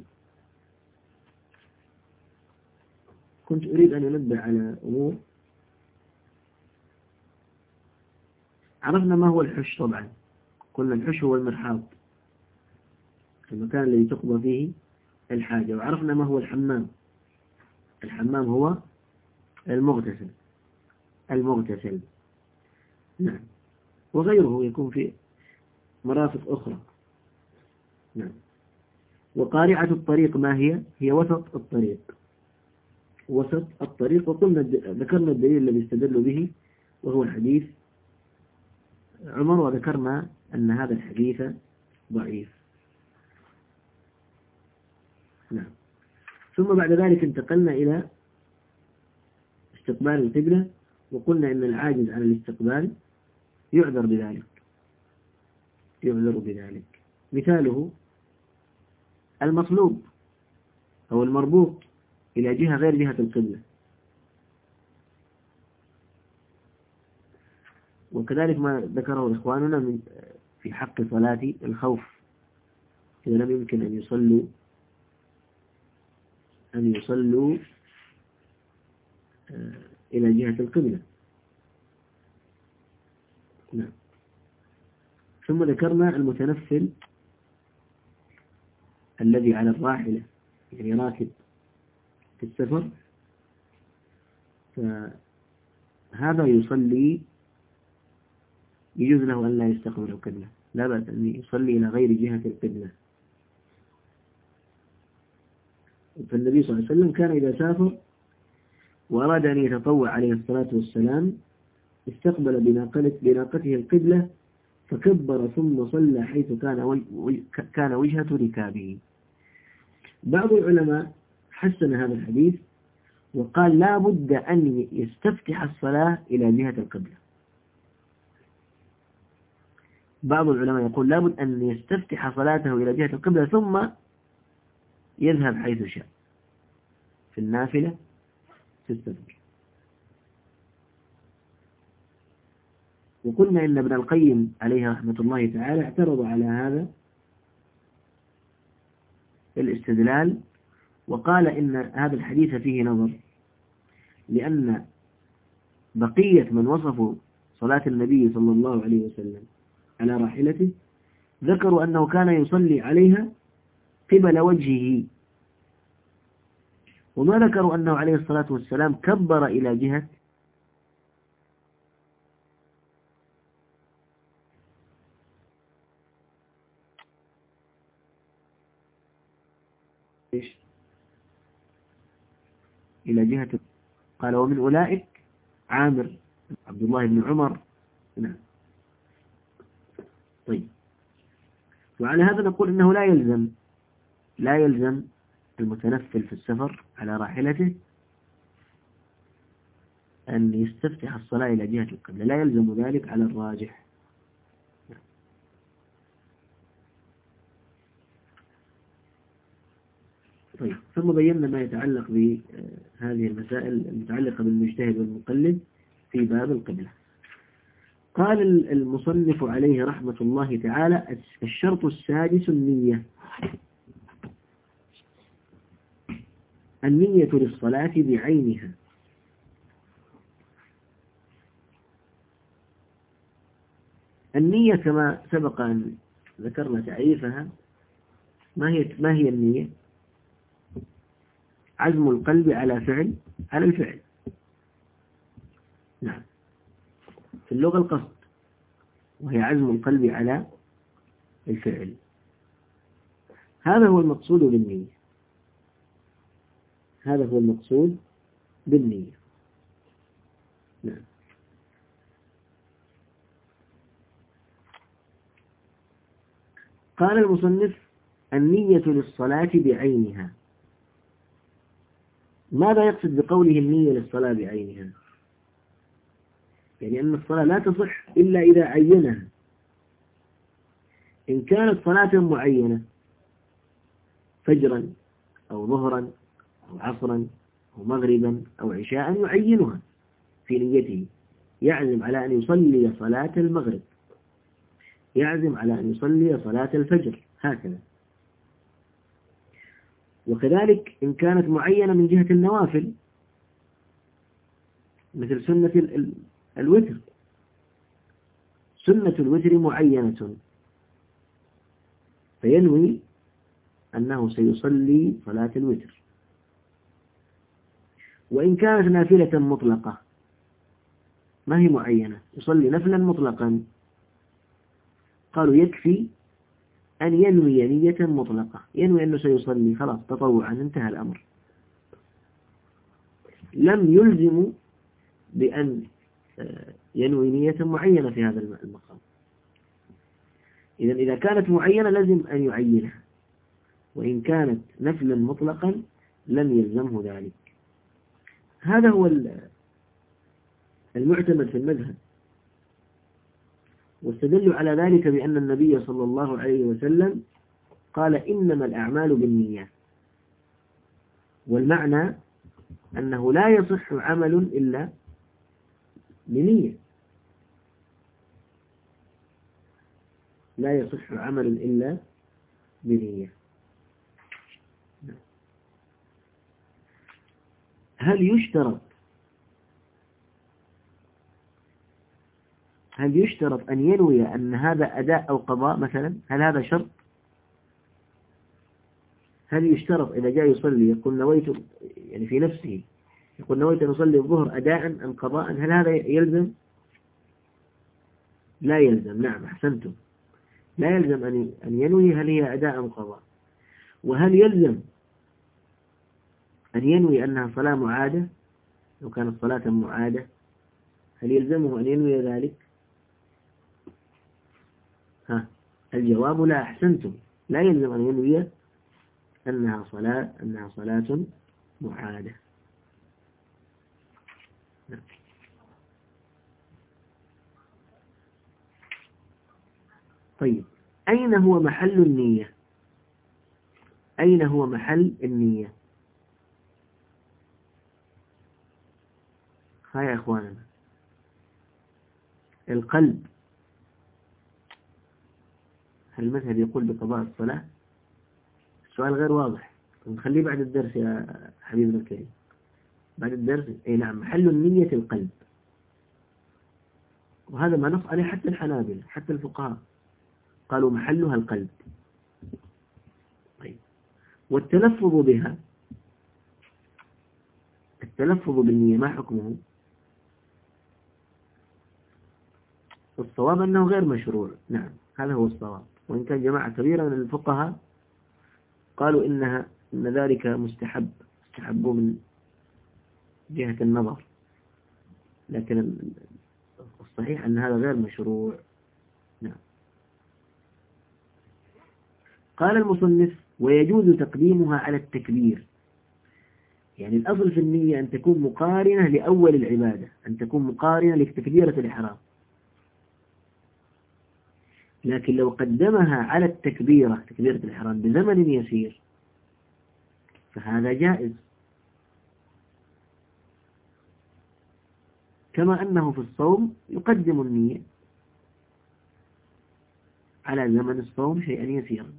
كنت أريد أن أنبه على أمور. عرفنا ما هو الحش طبعا، قلنا الحش هو المرحاض، المكان الذي تقضى فيه الحاجة. وعرفنا ما هو الحمام، الحمام هو المغتسل المغتسل نعم، وغيره يكون في مرافق أخرى. نعم. وقارعة الطريق ما هي؟ هي وسط الطريق، وسط الطريق. وقلنا ذكرنا الدليل الذي استدلوا به وهو حديث عمر، وذكرنا أن هذا الحديث ضعيف. نعم. ثم بعد ذلك انتقلنا إلى استقبال القبلة، وقلنا إن العاجز عن الاستقبال يعذر بذلك يعذر بذلك مثاله المصلوب أو المربوط إلى جهة غير جهة القبلة. وكذلك ما ذكره إخواننا من في حق صلاة الخوف، إذا لم يمكن أن يصلوا أن يصلوا إلى جهة القبلة. نعم. ثم ذكرنا المتنفل الذي على الراحلة، يعني راكب في السفر، فهذا يصلي يجوز له أن لا يستقبل القبلة، لا بأس أن يصلي إلى غير جهة القبلة. فالنبي صلى الله عليه وسلم كان إذا سافر وأراد أن يتطوع عليه الصلاة والسلام استقبل بناقته القبلة فكبر ثم صلى حيث كان كان وجهة ركابه. بعض العلماء حسن هذا الحديث وقال لا بد أن يستفتح الصلاة إلى جهة القبلة. بعض العلماء يقول لا بد أن يستفتح صلاته إلى جهة القبلة ثم يذهب حيث شاء في النافلة تستفتح. وقلنا إن ابن القيم عليه رحمة الله تعالى اعترض على هذا الاستدلال وقال إن هذا الحديث فيه نظر، لأن بقية من وصفوا صلاة النبي صلى الله عليه وسلم على راحلته ذكروا أنه كان يصلي عليها قبل وجهه، وما ذكروا أنه عليه الصلاة والسلام كبر إلى جهة إيش؟ إلى جهة. قال ومن أولئك عامر عبد الله بن عمر. نعم. طيب، وعلى هذا نقول إنه لا يلزم لا يلزم المتنفل في السفر على راحلته أن يستفتح الصلاة إلى جهة القبلة، لا يلزم ذلك على الراجح. طيب، ثم بينا ما يتعلق بهذه المسائل المتعلقة بالمجتهد والمقلد في باب القبلة. قال المصنف عليه رحمة الله تعالى: الشرط السادس النية. النية للصلاة بعينها. النية كما سبق أن ذكرنا تعريفها، ما هي ما هي النية؟ عزم القلب على فعل على الفعل. نعم، في اللغة القصد، وهي عزم القلب على الفعل. هذا هو المقصود بالنية هذا هو المقصود بالنية. نعم. قال المصنف: النية للصلاة بعينها. ماذا يقصد بقوله النية للصلاة بعينها؟ يعني أن الصلاة لا تصح إلا إذا عينها. إن كانت صلاة معينة فجرا أو ظهرا أو عصرا أو مغربا أو عشاء يعينها في نيته، يعزم على أن يصلي صلاة المغرب، يعزم على أن يصلي صلاة الفجر، هكذا. وكذلك إن كانت معينة من جهة النوافل مثل سنة الوتر، سنة الوتر معينة، فينوي أنه سيصلي صلاة الوتر. وإن كانت نافلة مطلقة ما هي معينة، يصلي نفلا مطلقا، قالوا يكفي أن ينوي نية مطلقة، ينوي أنه سيصلي خلاص تطوعا، انتهى الأمر، لم يلزم بأن ينوي نية معينة في هذا المقام. إذن إذا كانت معينة لازم أن يعينها، وإن كانت نفلا مطلقا لم يلزمه ذلك. هذا هو المعتمد في المذهب، واستدلوا على ذلك بأن النبي صلى الله عليه وسلم قال: إنما الأعمال بالنيات. والمعنى أنه لا يصح عمل إلا بنية، لا يصح عمل إلا بنية. هل يشترط هل يشترط أن ينوي أن هذا أداء أو قضاء مثلا؟ هل هذا شرط؟ هل يشترط إذا جاء يصلي يقول نويت، يعني في نفسه يقول نويت أن أصلي الظهر أداء أم قضاء، هل هذا يلزم؟ لا يلزم. نعم، أحسنتم، لا يلزم أن ينوي هل هي أداء أم قضاء. وهل يلزم أن ينوي أنها صلاة معادة؟ لو كانت صلاة معادة هل يلزمه أن ينوي ذلك؟ ها، الجواب لا. أحسنتم، لا يلزم أن ينوي أنها صلاة أنها صلاة معادة. نعم. طيب، أين هو محل النية؟ أين هو محل النية؟ ها يا إخواننا، القلب. هل المذهب يقول بقضاء الصلاة؟ السؤال غير واضح، نخليه بعد الدرس يا حبيبنا الكريم، بعد الدرس. أي نعم، محل النية القلب، وهذا ما نص عليه حتى الحنابلة، حتى الفقهاء قالوا محلها القلب. طيب، والتلفظ بها، التلفظ بالنية ما حكمه؟ الصواب أنه غير مشروع. نعم، هذا هو الصواب، وإن كان جماعة كبيرة من الفقهاء قالوا إنها إن ذلك مستحب، استحبوا من جهة النظر، لكن الصحيح أن هذا غير مشروع. نعم. قال المصنف: ويجوز تقديمها على التكبير. يعني الأصل في النية أن تكون مقارنة لأول العبادة، أن تكون مقارنة لتكبيرة الإحرام، لكن لو قدمها على التكبيرة، تكبيرة الإحرام، بزمن يسير فهذا جائز، كما أنه في الصوم يقدم النية على زمن الصوم شيئا يسيرا.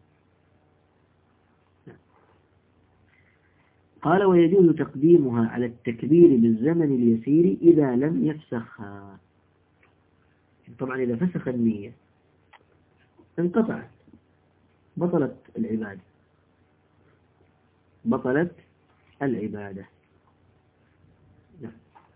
قال: ويجوز تقديمها على التكبير بالزمن اليسير إذا لم يفسخها. طبعا إذا فسخ النية انقطعت، بطلت العبادة، بطلت العبادة. نعم.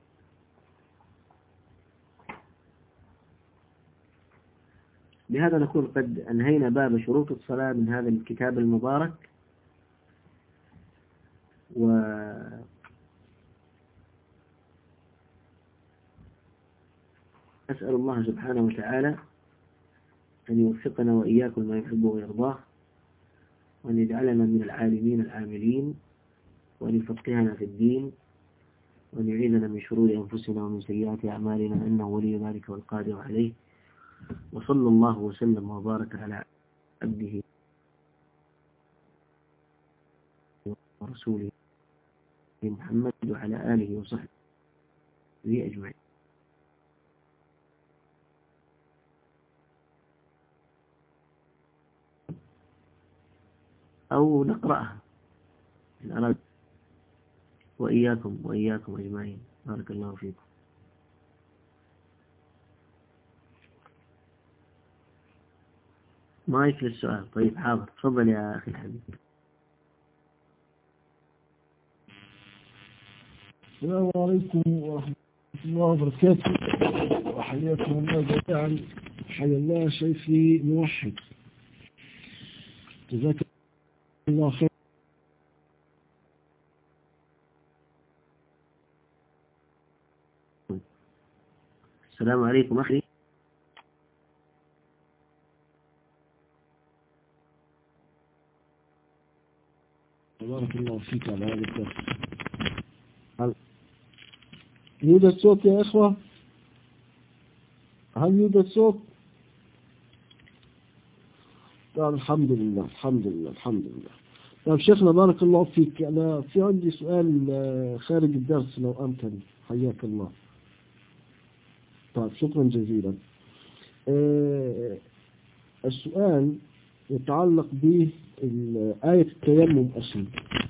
بهذا نكون قد أنهينا باب شروط الصلاة من هذا الكتاب المبارك، وأسأل الله سبحانه وتعالى أن يوفقنا وإياكم ما يحبه ويرضاه، وأن يجعلنا من العالمين العاملين، وأن يفقهنا في الدين، وأن يعيذنا من شرور أنفسنا ومن سيئات أعمالنا، إنه ولي ذلك والقادر عليه. وصلى الله وسلم وبارك على عبده ورسوله محمد وعلى آله وصحبه أجمعين. أو نقرأها إن أراد، وإياكم وإياكم أجمعين، بارك الله فيكم. مايك للسؤال. طيب، حاضر، تفضل يا أخي الحبيب. السلام عليكم ورحمة الله وبركاته، وحياكم الله جميعا. حيا الله شيخي موحد، جزاك الله خير. السلام عليكم أخي. بارك الله فيك على هذا الدرس. هل يوجد صوت يا إخوة؟ هل يوجد صوت؟ طيب، الحمد لله الحمد لله الحمد لله. طيب شيخنا بارك الله فيك، أنا في عندي سؤال خارج الدرس لو أمكن، حياك الله. طيب، شكرا جزيلا. أه السؤال يتعلق بآية التيمم أصلا.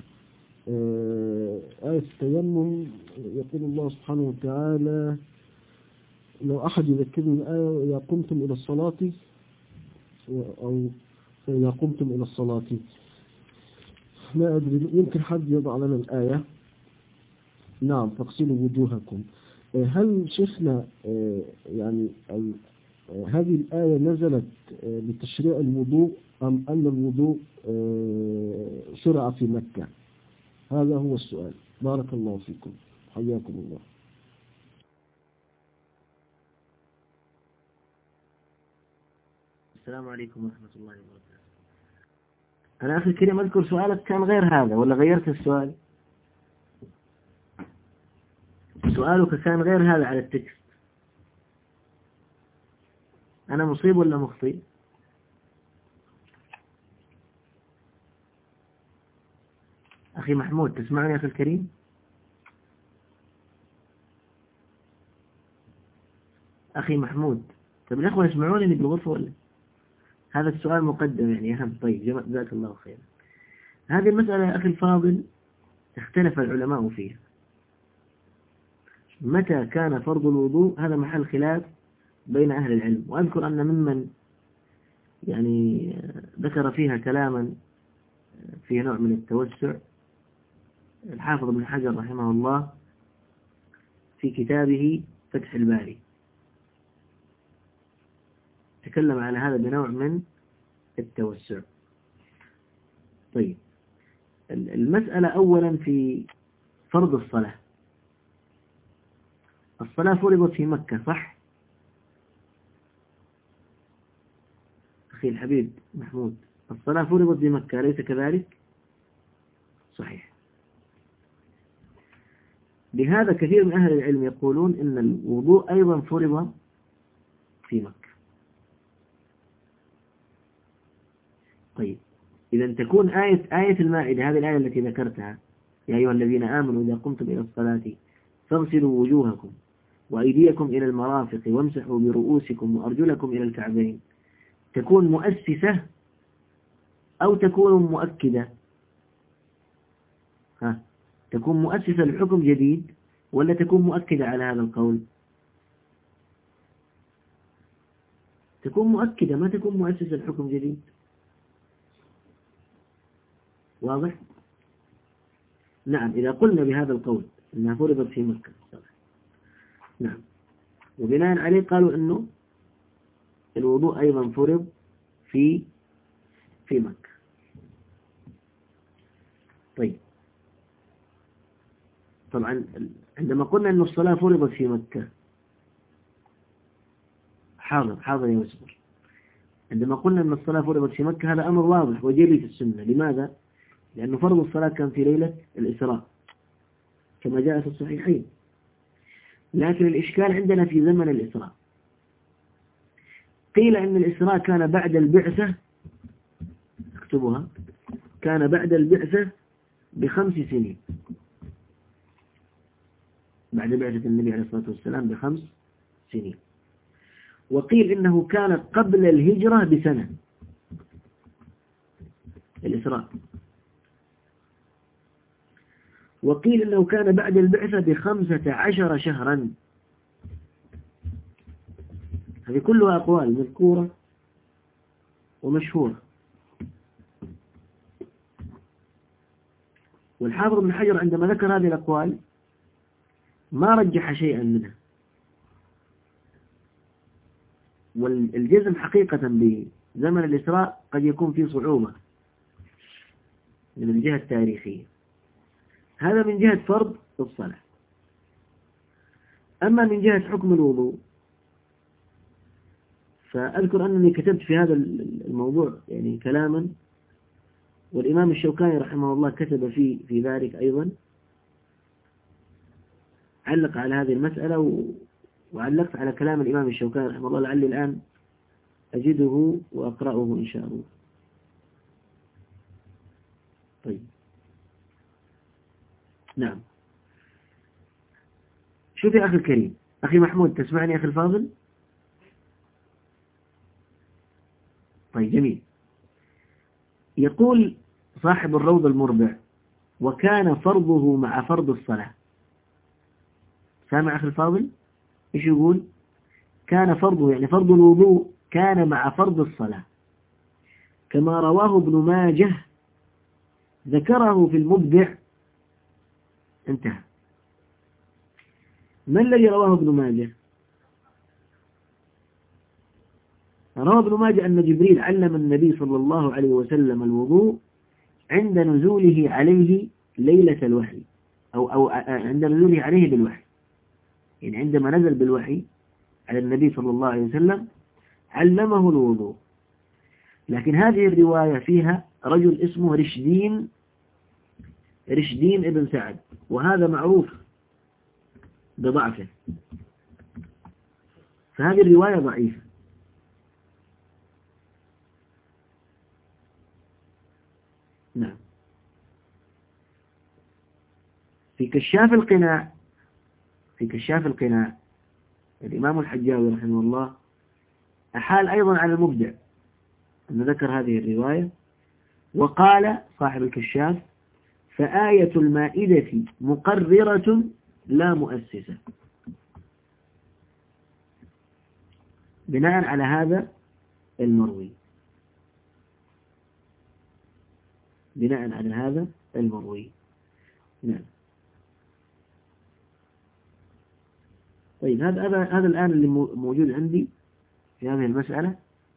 آية التيمم يقول الله سبحانه وتعالى: لو أحد يذكرني الآية: إذا قمتم إلى الصلاة، أو إذا قمتم إلى الصلاة. لا أدري، يمكن حد يضع لنا الآية. نعم، فاغسلوا وجوهكم. هل شيخنا يعني هذه الآية نزلت لتشريع الوضوء، أم أن الوضوء شرع في مكة؟ هذا هو السؤال. بارك الله فيكم، حياكم الله. السلام عليكم ورحمة الله وبركاته. أنا أخي الكريم أذكر سؤالك كان غير هذا ولا غيرت السؤال؟ سؤالك كان غير هذا على التكست. أنا مصيب ولا مخطئ؟ أخي محمود تسمعني يا أخي الكريم؟ أخي محمود، طيب الأخوة يسمعونني بالغرفة ولا؟ هذا السؤال مقدم يعني أهم. طيب جزاك الله خيرا. هذه المسألة يا أخي الفاضل اختلف العلماء فيها. متى كان فرض الوضوء؟ هذا محل خلاف بين أهل العلم. وأذكر أن ممن يعني ذكر فيها كلاما فيه نوع من التوسع الحافظ ابن حجر رحمه الله في كتابه فتح الباري، تكلم على هذا بنوع من التوسع. طيب المسألة أولا في فرض الصلاة. الصلاة فرضت في مكة صح؟ أخي الحبيب محمود، الصلاة فرضت بمكة أليس كذلك؟ صحيح. لهذا كثير من أهل العلم يقولون إن الوضوء أيضا فرض في مكة. طيب إذا تكون آية آية المائدة، هذه الآية التي ذكرتها يا أيها الذين آمنوا إذا قمتم إلى الصلاة فاغسلوا وجوهكم وأيديكم إلى المرافق وامسحوا برؤوسكم وأرجلكم إلى الكعبين، تكون مؤسسة أو تكون مؤكدة؟ ها، تكون مؤسسة لحكم جديد ولا تكون مؤكدة على هذا القول؟ تكون مؤكدة، ما تكون مؤسسة لحكم جديد. واضح؟ نعم، إذا قلنا بهذا القول أنها فرضت في مكة. نعم، وبناء عليه قالوا أنه الوضوء أيضا فرض في في مكة. طيب طبعا عندما قلنا أن الصلاة فرضت في مكة، حاضر حاضر يا وسبر، عندما قلنا أن الصلاة فرضت في مكة هذا أمر واضح وجلي في السنة. لماذا؟ لأن فرض الصلاة كان في ليلة الإسراء كما جاء في الصحيحين، لكن الإشكال عندنا في زمن الإسراء. قيل أن الإسراء كان بعد البعثة، اكتبها، كان بعد البعثة بخمس سنين، بعد بعثة النبي عليه الصلاة والسلام بخمس سنين. وقيل إنه كان قبل الهجرة بسنة الإسراء، وقيل إنه كان بعد البعثة بخمسة عشر شهرا. هذه كلها أقوال مذكورة ومشهورة. والحافظ ابن حجر عندما ذكر هذه الأقوال ما رجح شيئا منها، والجزم حقيقة بزمن الإسراء قد يكون فيه صعوبة من الجهة التاريخية. هذا من جهة فرض الصلاة. أما من جهة حكم الوضوء فأذكر أنني كتبت في هذا الموضوع يعني كلاما، والإمام الشوكاني رحمه الله كتب في في ذلك أيضا، علق على هذه المسألة و... وعلقت على كلام الإمام الشوكاني رحمه الله، لعلي الآن أجده وأقرأه إن شاء الله. طيب نعم، شوف يا أخي الكريم، أخي محمود تسمعني أخي الفاضل؟ طيب جميل. يقول صاحب الروض المربع: وكان فرضه مع فرض الصلاة. سامع أخي الفاضل؟ إيش يقول؟ كان فرضه يعني فرض الوضوء كان مع فرض الصلاة، كما رواه ابن ماجه ذكره في المبدع. انتهى. ما الذي رواه ابن ماجه؟ روى ابن ماجه أن جبريل علم النبي صلى الله عليه وسلم الوضوء عند نزوله عليه ليلة الوحي، أو, أو عند نزوله عليه بالوحي، يعني عندما نزل بالوحي على النبي صلى الله عليه وسلم علمه الوضوء. لكن هذه الرواية فيها رجل اسمه رشدين رشدين ابن سعد، وهذا معروف بضعفه، فهذه الرواية ضعيفة. نعم. في كشاف القناع في كشاف القناع الإمام الحجاوي رحمه الله أحال أيضا على المبدع أن ذكر هذه الرواية، وقال صاحب الكشاف: فآية المائدة مقررة لا مؤسسة. بناء على هذا المروي بناء على هذا المروي نعم. طيب هذا هذا هذا الآن اللي موجود عندي في هذه المسألة،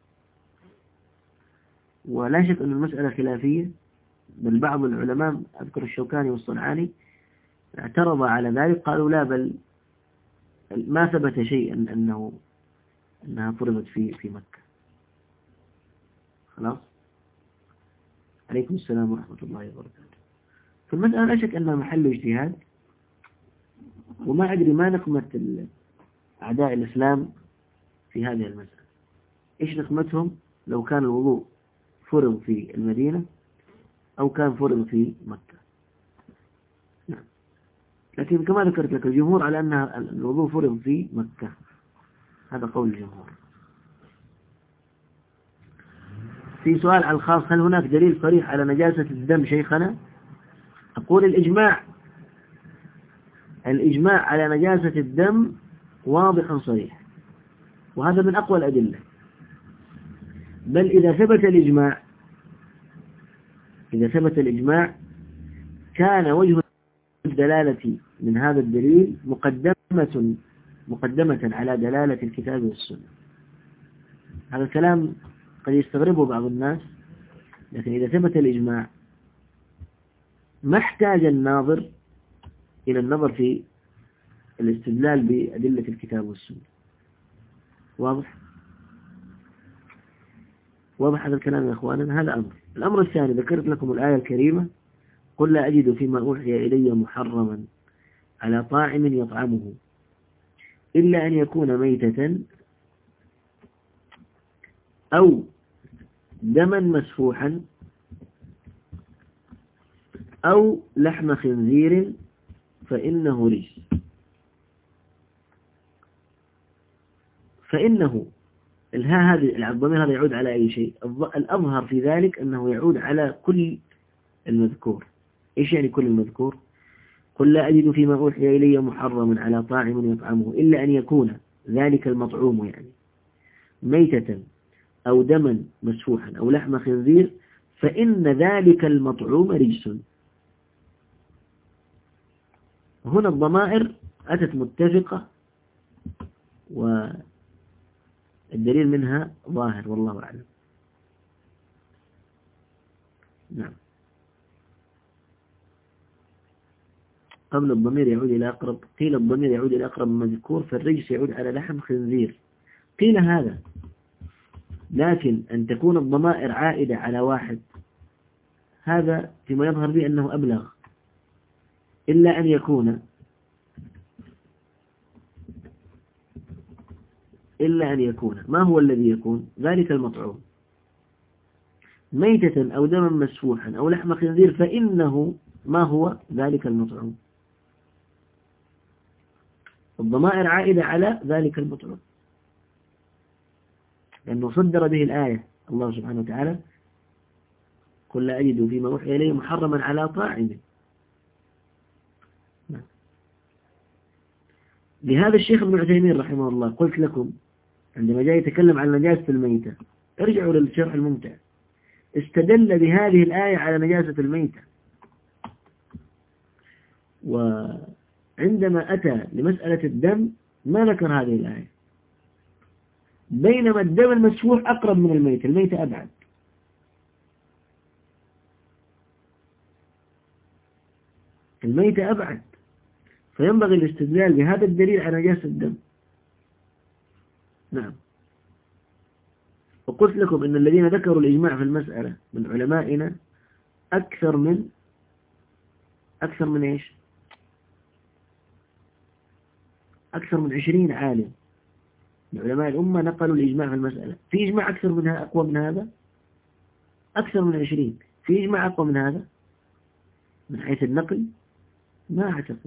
ولا شك أن المسألة خلافية، بل بعض العلماء أذكر الشوكاني والصنعاني اعترض على ذلك، قالوا لا، بل ما ثبت شيء أن أنه أنها فرضت في في مكة. خلاص. عليكم السلام ورحمة الله وبركاته. في المسألة لا شك أنها محل اجتهاد، وما أدري ما نقمة أعداء الإسلام في هذه المسألة، إيش نقمتهم لو كان الوضوء فرض في المدينة أو كان فرض في مكة. نعم. لكن كما ذكرت لك الجمهور على أن الوضوء فرض في مكة، هذا قول الجمهور. في سؤال على الخاص: هل هناك دليل صريح على نجاسة الدم شيخنا؟ أقول الإجماع الإجماع على نجاسة الدم واضح صريح، وهذا من أقوى الأدلة. بل إذا ثبت الإجماع إذا ثبت الإجماع كان وجه الدلالة من هذا الدليل مقدمة مقدمة على دلالة الكتاب والسنة. هذا الكلام قد يستغربه بعض الناس، لكن إذا ثبت الإجماع ما احتاج الناظر إلى النظر في الاستدلال بأدلة الكتاب والسنة. واضح؟ واضح هذا الكلام يا أخواننا؟ هذا أمر. الأمر الثاني، ذكرت لكم الآية الكريمة: قل لا أجد فيما أوحي إلي محرما على طاعم يطعمه إلا أن يكون ميتة أو دما مسفوحا أو لحم خنزير فإنه رجس. فإنه الها هذه الضمير هذا يعود على أي شيء؟ الأظهر في ذلك أنه يعود على كل المذكور. إيش يعني كل المذكور؟ قل لا أجد فيما أوحي إلي محرما على طاعم يطعمه إلا أن يكون ذلك المطعوم يعني ميتة أو دما مسفوحا أو لحم خنزير فإن ذلك المطعوم رجس. هنا الضمائر أتت متفقة والدليل منها ظاهر، والله أعلم. نعم. قبل الضمير يعود إلى أقرب، قيل الضمير يعود إلى أقرب مذكور، فالرجس يعود على لحم خنزير، قيل هذا. لكن أن تكون الضمائر عائدة على واحد هذا فيما يظهر به أنه أبلغ، إلا أن يكون إلا أن يكون ما هو الذي يكون؟ ذلك المطعوم ميتة أو دما مسفوحا أو لحم خنزير فإنه ما هو ذلك المطعوم. الضمائر عائدة على ذلك المطعوم لأنه صدر به الآية الله سبحانه وتعالى: قل لا أجد فيما أوحي إليه محرما على طاعم. لهذا الشيخ ابن عثيمين رحمه الله قلت لكم عندما جاء يتكلم عن نجاسة الميتة، ارجعوا للشرح الممتع، استدل بهذه الآية على نجاسة الميتة، وعندما أتى لمسألة الدم ما ذكر هذه الآية، بينما الدم المسفوح أقرب من الميتة، الميتة أبعد. الميتة أبعد، فينبغي الاستدلال بهذا الدليل على نجاسة الدم. نعم. وقلت لكم إن الذين ذكروا الإجماع في المسألة من علمائنا أكثر من أكثر من إيش أكثر من عشرين عالم من علماء الأمة نقلوا الإجماع في المسألة. في إجماع أكثر منها أقوى من هذا؟ أكثر من عشرين. في إجماع أقوى من هذا من حيث النقل؟ ما أعتقد.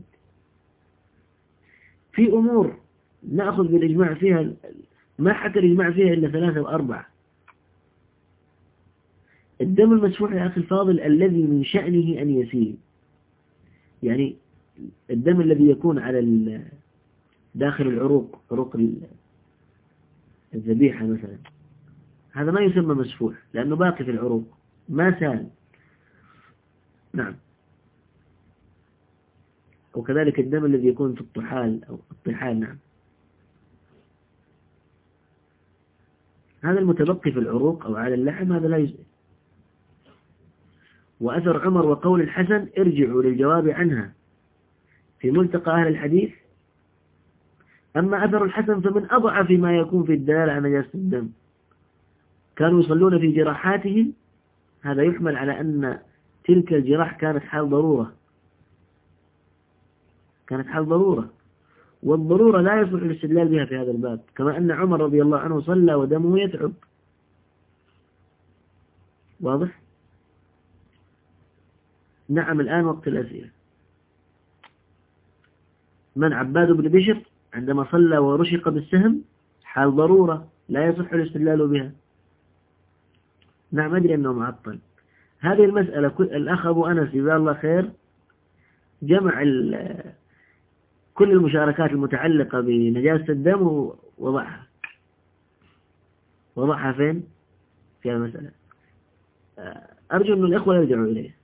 في أمور نأخذ بالإجماع فيها ما حتى الإجماع فيها إلا ثلاثة وأربعة. الدم المسفوح يا أخي الفاضل الذي من شأنه أن يسيل، يعني الدم الذي يكون على داخل العروق، عروق الذبيحة مثلا، هذا ما يسمى مسفوح لأنه باقي في العروق ما سال. نعم. وكذلك الدم الذي يكون في الطحال أو الطحال، نعم، هذا المتبقي في العروق أو على اللحم هذا لا يزال. وأثر عمر وقول الحسن ارجعوا للجواب عنها في ملتقى أهل الحديث. أما أثر الحسن فمن أضعف ما يكون في الدلالة على نجاسة الدم. كانوا يصلون في جراحاتهم، هذا يحمل على أن تلك الجراح كانت حال ضرورة، كانت حال ضرورة، والضرورة لا يصلح الاستدلال بها في هذا الباب. كما أن عمر رضي الله عنه صلى ودمه يتعب. واضح؟ نعم. الآن وقت الأسئلة. من عباد بن بشر عندما صلى ورشق بالسهم حال ضرورة لا يصح الاستدلال بها. نعم أدري أنه معطل. هذه المسألة الأخ أبو أنس جزاه الله خير جمع كل المشاركات المتعلقة بنجاسة الدم ووضعها وضعها فين في المسألة. أرجو أن الإخوة يرجعوا إليه.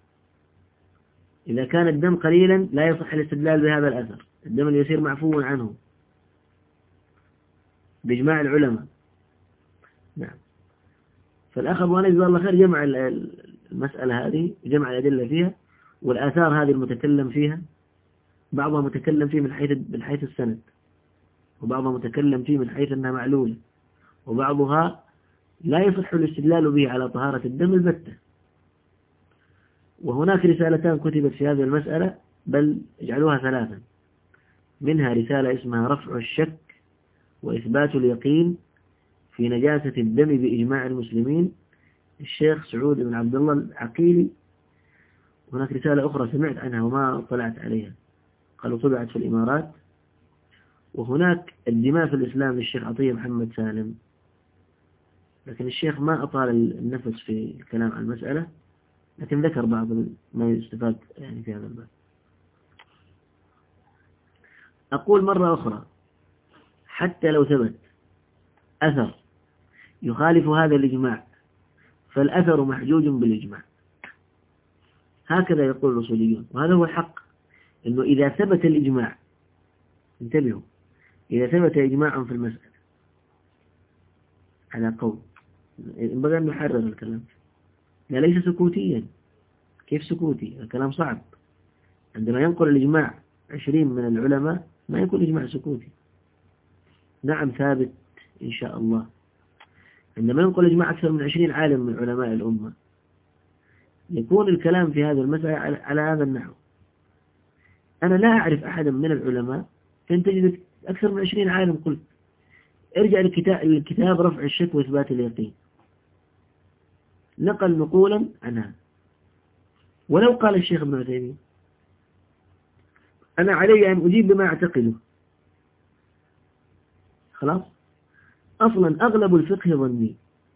إذا كان الدم قليلا لا يصح الاستدلال بهذا الأثر. الدم اليسير معفو عنه بإجماع العلماء. نعم. فالأخ أبو أنس جزاه الله خير جمع المسألة هذه، جمع الأدلة فيها والآثار هذه المتكلم فيها، بعضها متكلم فيه من حيث من حيث السند، وبعضها متكلم فيه من حيث أنها معلولة، وبعضها لا يصح الاستدلال به على طهارة الدم البتة. وهناك رسالتان كتبت في هذه المسألة، بل اجعلوها ثلاثا، منها رسالة اسمها رفع الشك وإثبات اليقين في نجاسة الدم بإجماع المسلمين، الشيخ سعود بن عبد الله العقيلي. هناك رسالة أخرى سمعت عنها وما طلعت عليها، قالوا طبعت في الإمارات. وهناك الدماء في الإسلام للشيخ عطية محمد سالم، لكن الشيخ ما أطال النفس في الكلام عن المسألة، لكن ذكر بعض ما يستفاد يعني في هذا الباب. أقول مرة أخرى، حتى لو ثبت أثر يخالف هذا الإجماع فالأثر محجوج بالإجماع، هكذا يقول الأصوليون، وهذا هو الحق. إنه إذا ثبت الإجماع، انتبهوا، إذا ثبت إجماع في المسألة على قول، ينبغي أن نحرر الكلام، لا ليس سكوتيا. كيف سكوتي؟ الكلام صعب. عندما ينقل الإجماع عشرين من العلماء ما يكون إجماع سكوتي. نعم ثابت إن شاء الله. عندما ينقل إجماع أكثر من عشرين عالم من علماء الأمة يكون الكلام في هذا المسألة على هذا النحو. أنا لا أعرف أحدا من العلماء، فأنت تجد أكثر من عشرين عالم قلت ارجع للكتاب رفع الشك وإثبات اليقين، نقل نقولا عنها. ولو قال الشيخ ابن عثيمين أنا علي أن أجيب بما أعتقده، خلاص. أصلا أغلب الفقه ظني،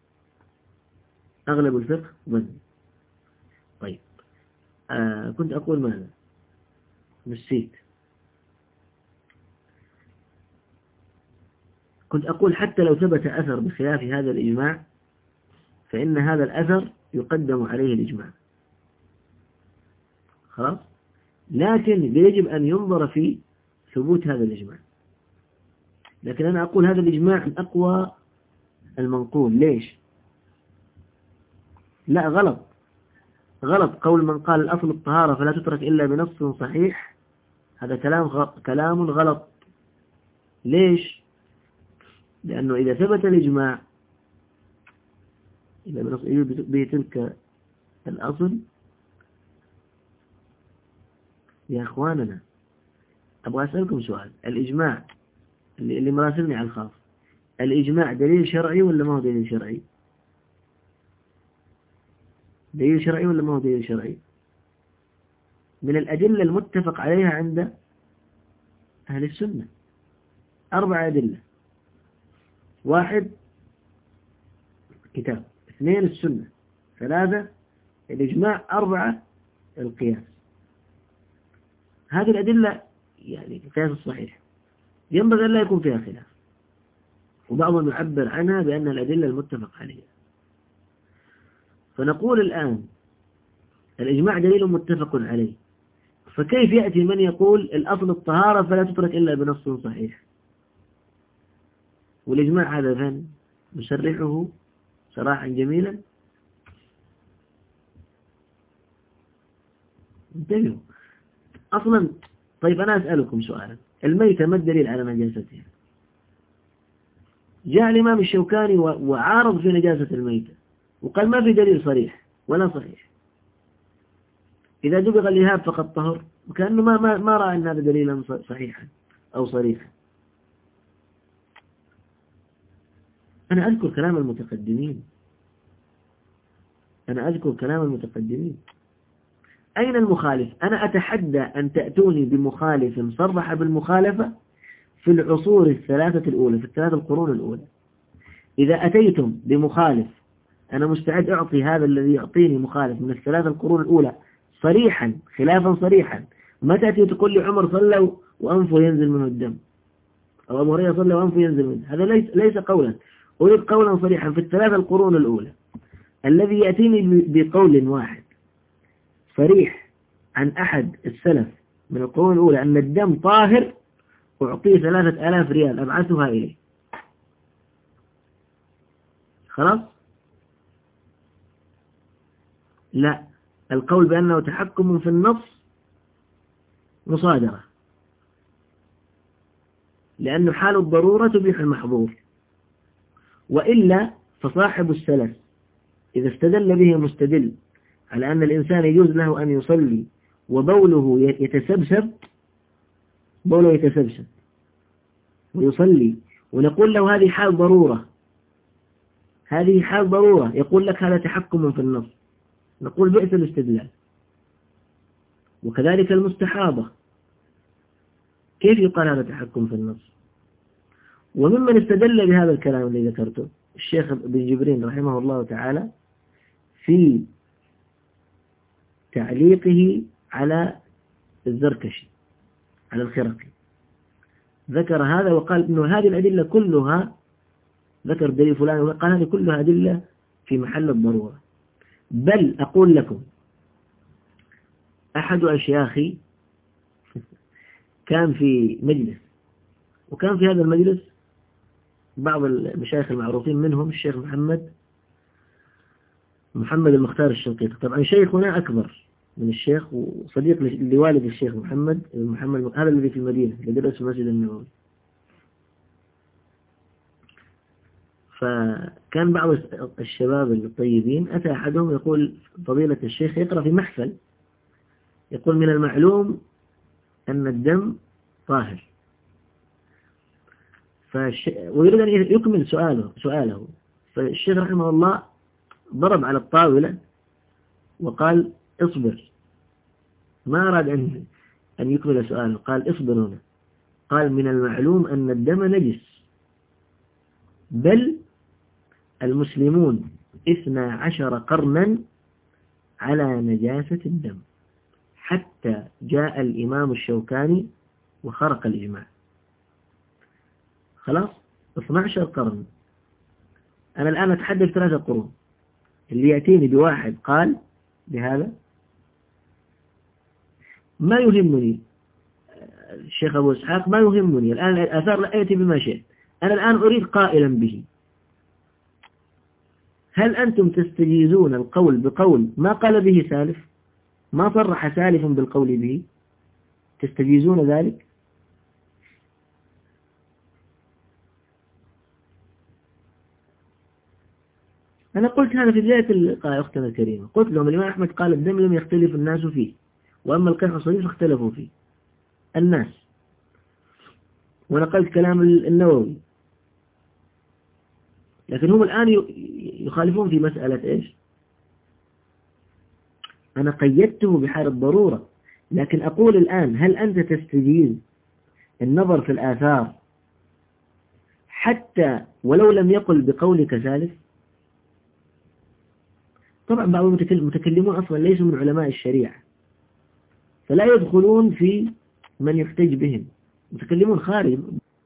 أغلب الفقه ظني. طيب آه كنت أقول ماذا؟ نسيت. كنت أقول حتى لو ثبت أثر بخلاف هذا الإجماع فإن هذا الأثر يقدم عليه الإجماع، خلاص. لكن يجب أن ينظر في ثبوت هذا الإجماع. لكن أنا أقول هذا الإجماع من أقوى المنقول. ليش؟ لا، غلط غلط قول من قال الأصل الطهارة فلا تترك إلا بنص صحيح، هذا كلام غ... كلام غلط. ليش؟ لأنه إذا ثبت الإجماع إلا بنص به تلك الأصل. يا أخواننا أبغى أسألكم سؤال، الإجماع اللي, اللي مراسلني على الخاص، الإجماع دليل شرعي ولا ما هو دليل شرعي؟ دليل شرعي ولا ما هو دليل شرعي؟ من الأدلة المتفق عليها عند أهل السنة أربع أدلة: واحد كتاب، اثنين السنة، ثلاثة الإجماع، أربعة القياس. هذه الأدلة يعني القياس الصحيح ينبغي أن لا يكون فيها خلاف، وبعضهم يعبر عنها بأن الأدلة المتفق عليها. فنقول الآن الإجماع دليل متفق عليه، فكيف يأتي من يقول الأصل الطهارة فلا تترك إلا بنص صحيح؟ والإجماع هذا فين نشرحه شراحا جميلا؟ انتبهوا أصلا. طيب أنا أسألكم سؤالا، الميتة ما الدليل على نجاستها؟ جاء الإمام الشوكاني وعارض في نجاسة الميتة وقال ما في دليل صريح ولا صحيح، إذا دبغ الإهاب فقد طهر، وكأنه ما, ما, ما رأى أن هذا دليلا صحيحا أو صريحا. أنا أذكر كلام المتقدمين، أنا أذكر كلام المتقدمين. أين المخالف؟ أنا أتحدى أن تأتوني بمخالف صرح بالمخالفة في العصور الثلاثة الأولى، في الثلاثة القرون الأولى. إذا أتيتم بمخالف أنا مستعد أعطي هذا الذي يعطيني مخالف من الثلاثة القرون الأولى صريحا، خلافا صريحا. ما تأتي تقول لي عمر صلى وأنفه ينزل منه الدم، أو أبو هريرة صلى وأنفه ينزل منه، هذا ليس, ليس قولا. أريد قولا صريحا في الثلاثة القرون الأولى. الذي يأتيني بقول واحد صريح عن أحد السلف من القرون الأولى أن الدم طاهر، أعطيه ثلاثة آلاف ريال أبعثها إليه. خلاص؟ لا، القول بأنه تحكم في النص مصادرة، لأنه حال الضرورة تبيح المحظور، وإلا فصاحب السلف إذا استدل به مستدل على أن الإنسان يجوز له أن يصلي وبوله يتسبسب، بوله يتسبسب ويصلي، ونقول له هذه حال ضرورة، هذه حال ضرورة، يقول لك هذا تحكم في النص، نقول بئس الاستدلال. وكذلك المستحاضة، كيف يقال هذا تحكم في النص؟ وممن استدل بهذا الكلام الذي ذكرته الشيخ بن جبرين رحمه الله تعالى في تعليقه على الزركشي على الخرقي، ذكر هذا وقال إنه هذه الأدلة كلها، ذكر دليل فلان وقال هذه كلها أدلة في محل الضرورة. بل أقول لكم أحد أشياخي كان في مجلس، وكان في هذا المجلس بعض المشايخ المعروفين منهم الشيخ محمد محمد المختار الشنقيطي. طبعا شيخنا أكبر من الشيخ وصديق لوالد الشيخ محمد محمد هذا الذي في المدينة اللي درس في المسجد النبوي. فكان بعض الشباب الطيبين أتى أحدهم يقول فضيلة الشيخ يقرأ في محفل يقول من المعلوم أن الدم طاهر، فالش... ويريد أن يكمل سؤاله سؤاله فالشيخ رحمه الله ضرب على الطاولة وقال اصبر، ما أراد أن أن يكمل سؤاله، قال اصبر هنا، قال من المعلوم أن الدم نجس، بل المسلمون اثنا عشر قرنا على نجاسة الدم حتى جاء الإمام الشوكاني وخرق الإجماع. خلاص اثنا عشر قرن. أنا الآن أتحدث ثلاثة قرون، اللي يأتيني بواحد قال بهذا ما يهمني. الشيخ أبو إسحاق ما يهمني الآن الآثار، لا يأتي بما شئت، أنا الآن أريد قائلا به. هل أنتم تستجيزون القول بقول ما قال به سالف، ما صرح سالف بالقول به، تستجيزون ذلك؟ أنا قلت هذا في بداية اللقاء أختنا الكريمة، قلت لهم الإمام أحمد قال الدم لم يختلف الناس فيه، وأما القيح والصديد فاختلفوا فيه الناس. ونقلت كلام النووي، لكن هم الآن يخالفون في مسألة إيش؟ أنا قيدته بحال الضرورة، لكن أقول الآن هل أنت تستجيز النظر في الآثار حتى ولو لم يقل بقولك ثالث؟ طبعا بعض المتكلمون أصلا ليسوا من علماء الشريعة، فلا يدخلون في من يحتج بهم، متكلمون خارج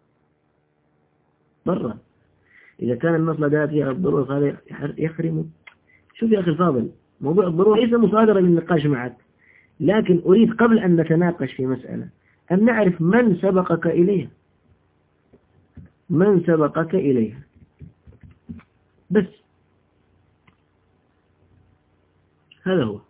برا. إذا كان النص لا فيها الضرورة فهذا يحرم. شوف يا أخي الفاضل، موضوع الضرورة ليس مصادرة للنقاش معك، لكن أريد قبل أن نتناقش في مسألة أن نعرف من سبقك إليها، من سبقك إليها بس، هذا هو.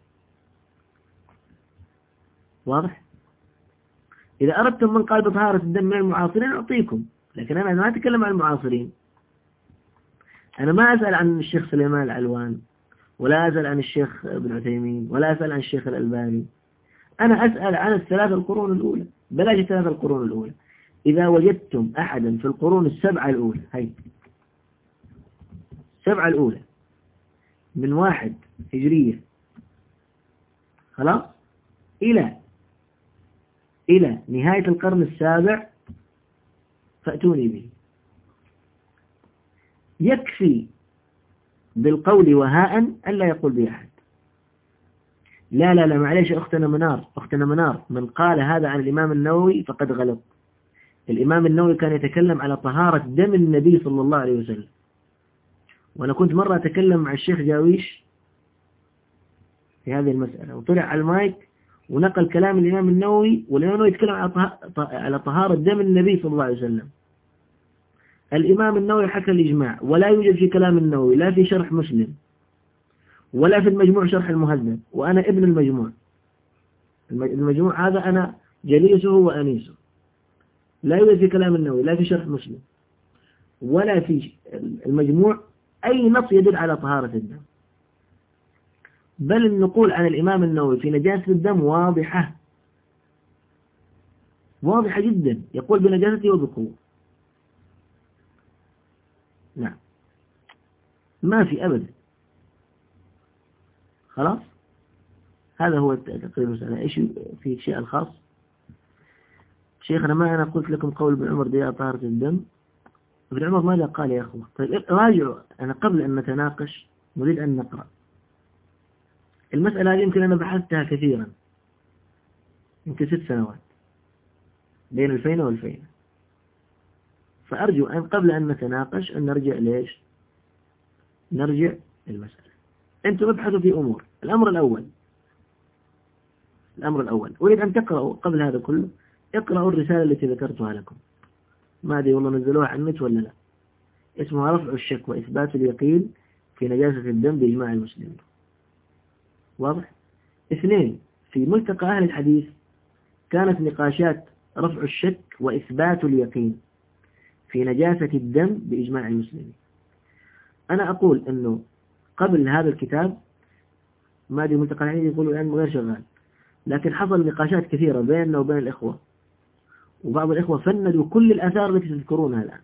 واضح؟ إذا أردتم من قال بطهارة الدم من المعاصرين أعطيكم، لكن أنا ما أتكلم عن المعاصرين. أنا ما أسأل عن الشيخ سليمان العلوان، ولا أسأل عن الشيخ ابن عثيمين، ولا أسأل عن الشيخ الألباني. أنا أسأل عن الثلاث القرون الأولى، بلاش الثلاث القرون الأولى. إذا وجدتم أحدا في القرون السبعة الأولى، هاي السبعة الأولى من واحد هجرية خلاص إلى إلى نهاية القرن السابع فأتوني به. يكفي بالقول وهاء ألا يقول به أحد. لا لا لا معليش أختنا منار، أختنا منار، من قال هذا عن الإمام النووي فقد غلط. الإمام النووي كان يتكلم على طهارة دم النبي صلى الله عليه وسلم، وأنا كنت مرة أتكلم مع الشيخ جاويش في هذه المسألة، وطلع على المايك ونقل كلام الإمام النووي، والإمام النووي يتكلم على طهارة دم النبي صلى الله عليه وسلم. الإمام النووي حكى الإجماع، ولا يوجد في كلام النووي لا في شرح مسلم ولا في المجموع شرح المهذب، وأنا ابن المجموع. المجموع هذا أنا جليسه وأنيسه. لا يوجد في كلام النووي لا في شرح مسلم ولا في المجموع أي نص يدل على طهارة الدم، بل النقول عن الإمام النووي في نجاسة الدم واضحة واضحة جدا، يقول بنجاسته وبقوة. نعم ما في أبدا. خلاص هذا هو تقرير المسألة. إيش في شيء الخاص شيخنا؟ ما أنا قلت لكم قول ابن عمر ضياء طهارة الدم. ابن عمر ماذا قال يا أخوة؟ طيب راجعوا، أنا قبل أن نتناقش نريد أن نقرأ المسألة هذه. يمكن أنا بحثتها كثيرا، يمكن ست سنوات بين الفينة والفينة، فأرجو أن قبل أن نتناقش أن نرجع ليش نرجع المسألة. أنتم ابحثوا في أمور. الأمر الأول الأمر الأول أريد أن تقرأوا قبل هذا كله، اقرأوا الرسالة التي ذكرتها لكم، ما أدري والله نزلوها على النت ولا لا، اسمها رفع الشك وإثبات اليقين في نجاسة الدم بإجماع المسلمين. واضح؟ اثنين، في ملتقى أهل الحديث كانت نقاشات رفع الشك وإثبات اليقين في نجاسة الدم بإجماع المسلمين. أنا أقول أنه قبل هذا الكتاب ما أدري ملتقى الحديث يقولوا الآن غير شغال، لكن حصل نقاشات كثيرة بيننا وبين الإخوة، وبعض الإخوة فندوا كل الآثار التي تذكرونها الآن،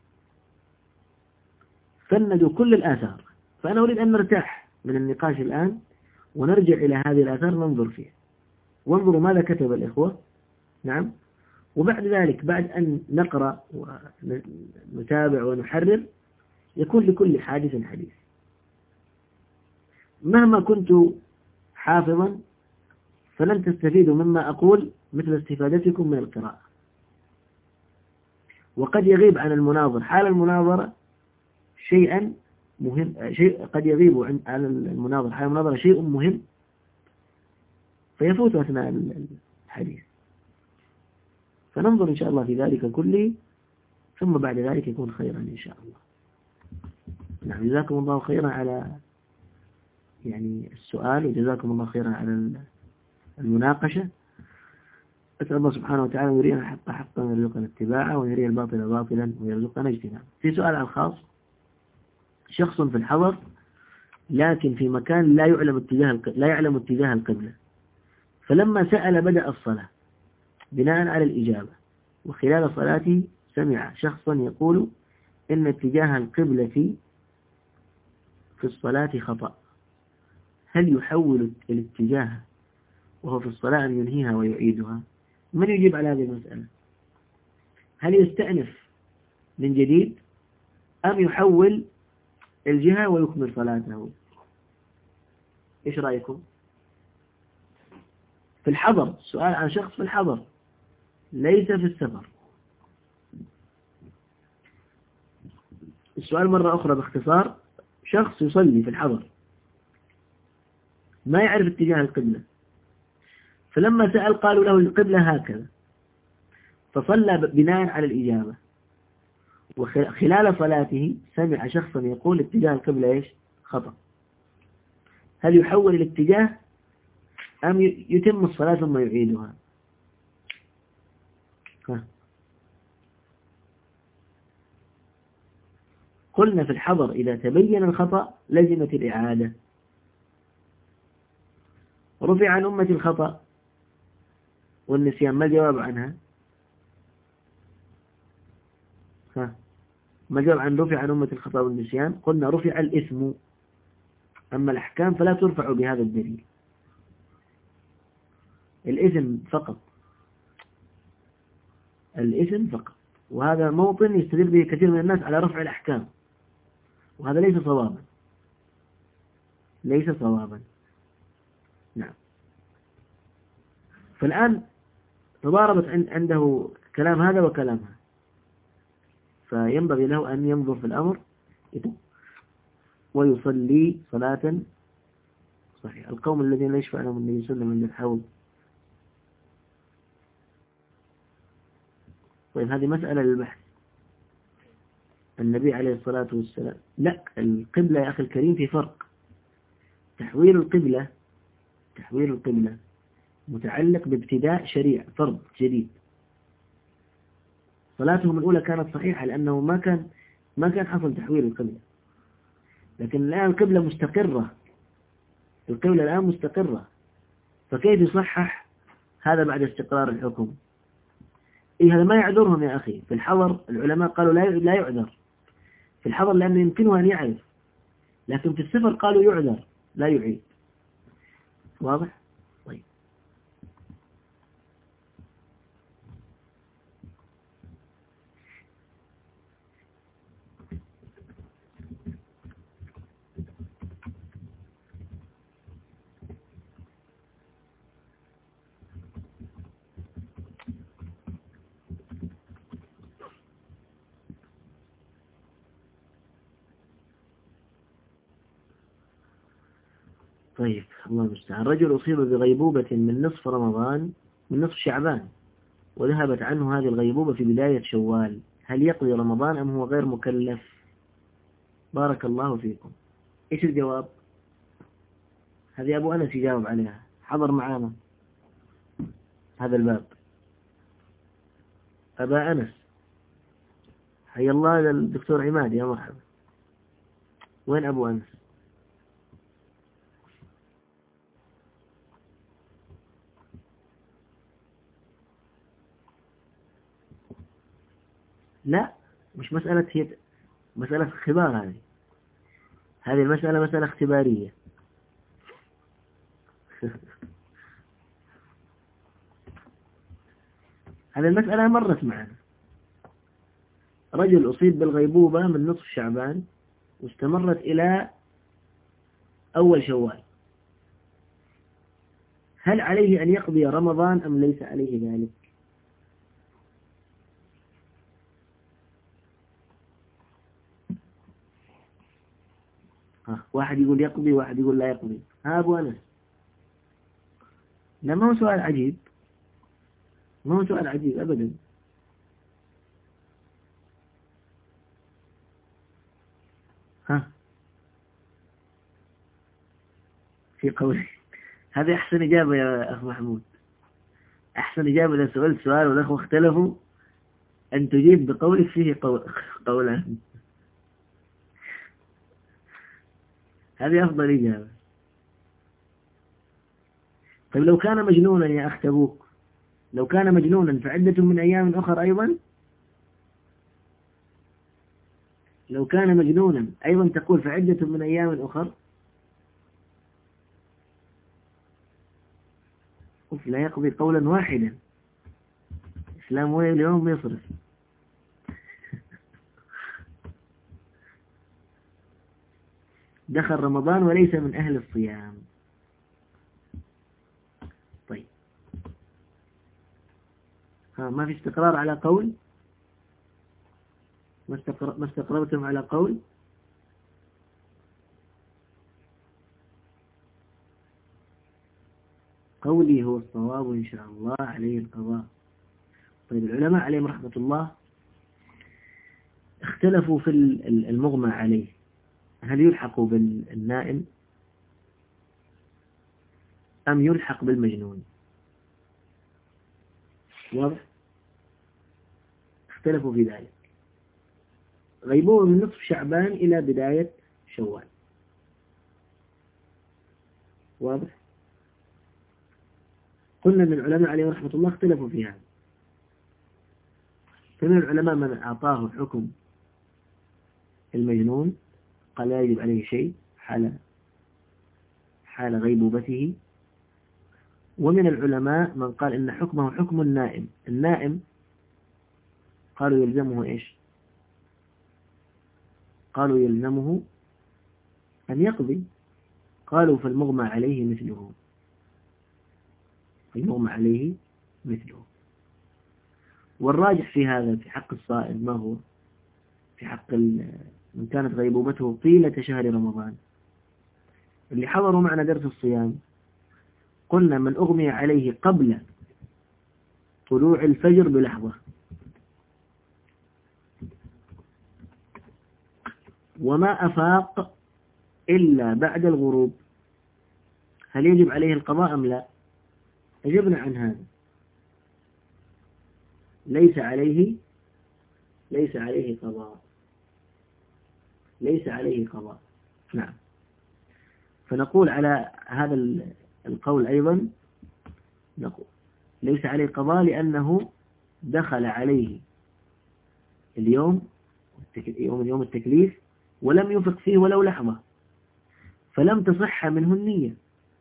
فندوا كل الآثار. فأنا أريد أن نرتاح من النقاش الآن ونرجع إلى هذه الآثار ننظر فيها، وانظروا ماذا كتب الإخوة. نعم. وبعد ذلك بعد أن نقرأ ونتابع ونحرر يكون لكل حادث حديث. مهما كنت حافظا فلن تستفيدوا مما أقول مثل استفادتكم من القراءة، وقد يغيب عن المناظر حال المناظرة شيئا مهم، شيء قد يغيب عن المناظر حال المناظرة شيء مهم فيفوت أثناء الحديث. فننظر إن شاء الله في ذلك كله، ثم بعد ذلك يكون خيرا إن شاء الله. نعم جزاكم الله خيرا على يعني السؤال، وجزاكم الله خيرا على المناقشة. أسأل الله سبحانه وتعالى أن يرينا الحق حقا ويرزقنا اتباعه، ويرينا الباطل باطلا ويرزقنا اجتنابه. في سؤال على الخاص شخص في الحضر لكن في مكان لا يعلم اتجاه لا يعلم اتجاه القبلة، فلما سأل بدأ الصلاة بناء على الإجابة، وخلال صلاته سمع شخصا يقول إن اتجاه القبلة في الصلاة خطأ، هل يحول الاتجاه وهو في الصلاة أن ينهيها ويعيدها؟ من يجيب على هذه المسألة؟ هل يستأنف من جديد أم يحول الجهة ويكمل صلاته؟ إيش رأيكم؟ في الحضر، سؤال عن شخص في الحضر ليس في السفر. السؤال مرة أخرى باختصار، شخص يصلي في الحضر ما يعرف اتجاه القبلة، فلما سأل قالوا له القبلة هكذا، فصلى بناء على الإجابة، وخلال صلاته سمع شخصا يقول اتجاه القبلة إيش؟ خطأ، هل يحول الاتجاه أم يتم الصلاة ثم يعيدها؟ ها. قلنا في الحضر إذا تبين الخطأ لزمت الإعادة. رفع عن أمة الخطأ والنسيان، ما الجواب عنها؟ ها. ما الجواب عن رفع عن أمة الخطأ والنسيان؟ قلنا رفع الإثم، أما الأحكام فلا ترفع بهذا الدليل، الإثم فقط، الإثم فقط، وهذا موطن يستدل به كثير من الناس على رفع الأحكام، وهذا ليس صوابا، ليس صوابا. نعم. فالآن تضاربت عنده كلام هذا وكلام هذا، فينبغي له أن ينظر في الأمر ويصلي صلاة صحيحة. القوم الذين لا يشفع لهم النبي صلى الله عليه وسلم من الحوض. طيب هذه مسألة للبحث. النبي عليه الصلاة والسلام، لا، القبلة يا أخي الكريم في فرق. تحويل القبلة تحويل القبلة متعلق بابتداء شريع، فرض جديد. صلاتهم الأولى كانت صحيحة لأنه ما كان ما كان حصل تحويل القبلة، لكن الآن القبلة مستقرة، القبلة الآن مستقرة، فكيف يصحح هذا بعد استقرار الحكم؟ إيه هذا ما يعذرهم يا أخي. في الحضر العلماء قالوا لا لا يعذر في الحضر لأنه يمكنه أن يعرف، لكن في السفر قالوا يعذر لا يعيد. واضح؟ طيب. طيب الله المستعان. رجل أصيب بغيبوبة من نصف رمضان من نصف شعبان وذهبت عنه هذه الغيبوبة في بداية شوال، هل يقضي رمضان أم هو غير مكلف؟ بارك الله فيكم. إيش الجواب؟ هذه أبو أنس يجاوب عليها، حضر معانا هذا الباب. أبا أنس، حي الله الدكتور عماد، يا مرحبا. وين أبو أنس؟ لا، مش مسألة، هي مسألة اختبار. هذه هذه المسألة مسألة اختبارية. هذه المسألة مرت معنا. رجل أصيب بالغيبوبة من نصف شعبان واستمرت إلى أول شوال، هل عليه أن يقضي رمضان أم ليس عليه ذلك؟ ها، واحد يقول يقضي، واحد يقول لا يقضي. ها أبو أنس، لا ما هو سؤال عجيب، ما هو سؤال عجيب أبدا. ها، في قولي هذه أحسن إجابة يا أخ محمود، أحسن إجابة إذا سألت سؤال والأخوة اختلفوا أن تجيب بقولك فيه قول قولان. هذه أفضل إجابة. طيب لو كان مجنونا يا أخ تبوك، لو كان مجنونا فعدة من أيام أخر أيضا، لو كان مجنونا أيضا تقول فعدة من أيام أخر. لا يقضي قولا واحدا، إسلام وين اليوم يصرف. دخل رمضان وليس من أهل الصيام. طيب ها ما في استقرار على قول؟ ما استقر... ما استقررتم على قول؟ قولي هو الصواب إن شاء الله، عليه القضاء. طيب العلماء عليهم رحمة الله اختلفوا في المغمى عليه، هل يلحق بالنائم أم يلحق بالمجنون؟ واضح؟ اختلفوا في ذلك. غيبوبة من نصف شعبان إلى بداية شوال. واضح؟ قلنا أن العلماء عليهم رحمة الله اختلفوا في هذا. فمن العلماء من أعطاه حكم المجنون، قال لا يجب عليه شيء حال حال غيبوبته. ومن العلماء من قال إن حكمه حكم النائم. النائم قالوا يلزمه إيش؟ قالوا يلزمه أن يقضي. قالوا فالمغمى عليه مثله، المغمى عليه مثله. والراجح في هذا في حق الصائم ما هو؟ في حق من كانت غيبوبته طيلة شهر رمضان. اللي حضروا معنا درس الصيام قلنا من أغمي عليه قبل طلوع الفجر بلحظة وما أفاق إلا بعد الغروب، هل يجب عليه القضاء أم لا؟ أجبنا عن هذا، ليس عليه ليس عليه قضاء، ليس عليه قضاء. نعم. فنقول على هذا القول أيضا نقول ليس عليه قضاء لأنه دخل عليه اليوم يوم يوم التكليف ولم يفق فيه ولو لحظة، فلم تصح منه النية.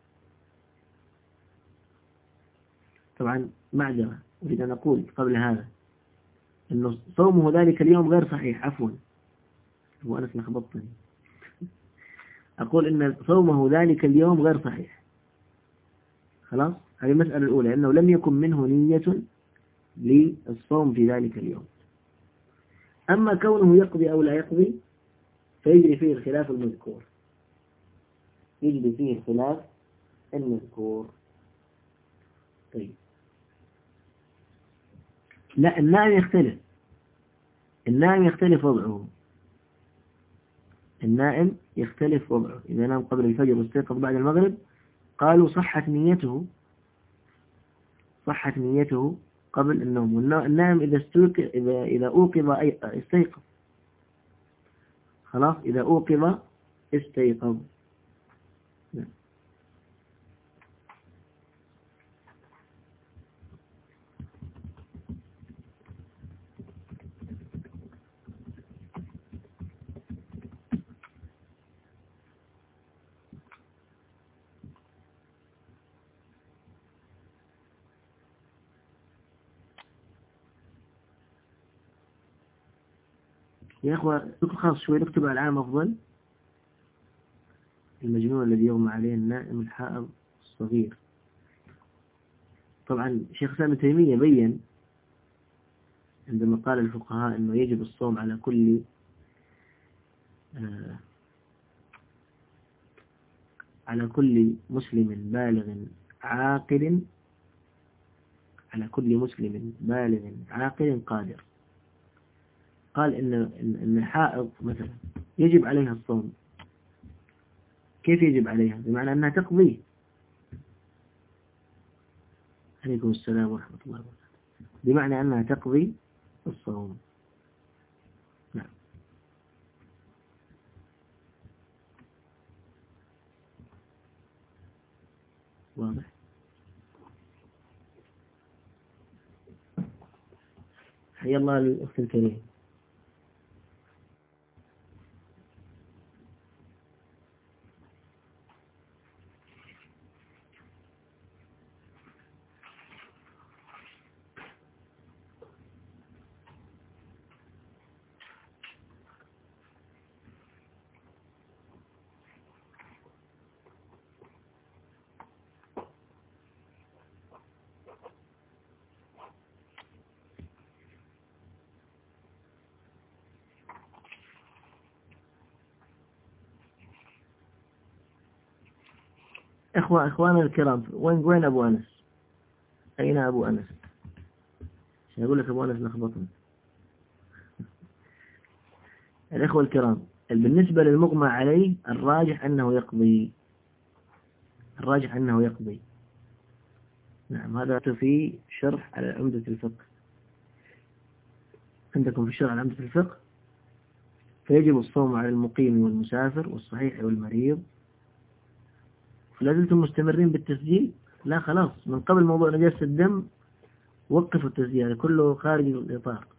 طبعا معذرة، أريد أن أقول قبل هذا أن صومه ذلك اليوم غير صحيح. عفوا وأنا لخبطتني، أقول إن صومه ذلك اليوم غير صحيح. خلاص، هذه المسألة الأولى، أنه لم يكن منه نية للصوم في ذلك اليوم. أما كونه يقضي أو لا يقضي فيجري فيه الخلاف المذكور، يجري فيه الخلاف المذكور. طيب لا، النائم يختلف، النائم يختلف وضعه، النائم يختلف وضعه. إذا نام قبل الفجر واستيقظ بعد المغرب قالوا صحت نيته، صحت نيته قبل النوم. والنائم إذا استيقظ إذا إذا أوقظ استيقظ، خلاص إذا أوقظ استيقظ. نعم. يا أخوة خاص شوي نكتب على العام أفضل. المجنون الذي يغمى عليه النائم الحائض الصغير. طبعا شيخ سامي تيمية بين عندما قال الفقهاء أنه يجب الصوم على كل آه على كل مسلم بالغ عاقل، على كل مسلم بالغ عاقل قادر. قال إن إن الحائض مثلا يجب عليها الصوم. كيف يجب عليها؟ بمعنى أنها تقضيه. عليكم السلام ورحمة الله وبركاته. بمعنى أنها تقضي الصوم. نعم. حيا الله الأخت الكريم. إخوة إخوانا الكرام، وين وين أبو أنس؟ أين أبو أنس؟ عشان أقول لك أبو أنس لخبطني. الإخوة الكرام، بالنسبة للمغمى عليه الراجح أنه يقضي، الراجح أنه يقضي. نعم، هذا في شرح على عمدة الفقه. عندكم في شرح على عمدة الفقه: فيجب الصوم على المقيم والمسافر والصحيح والمريض. فلا زلتم مستمرين بالتسجيل؟ لا خلاص، من قبل موضوع نجاسة الدم وقفوا التسجيل، كله خارج الإطار.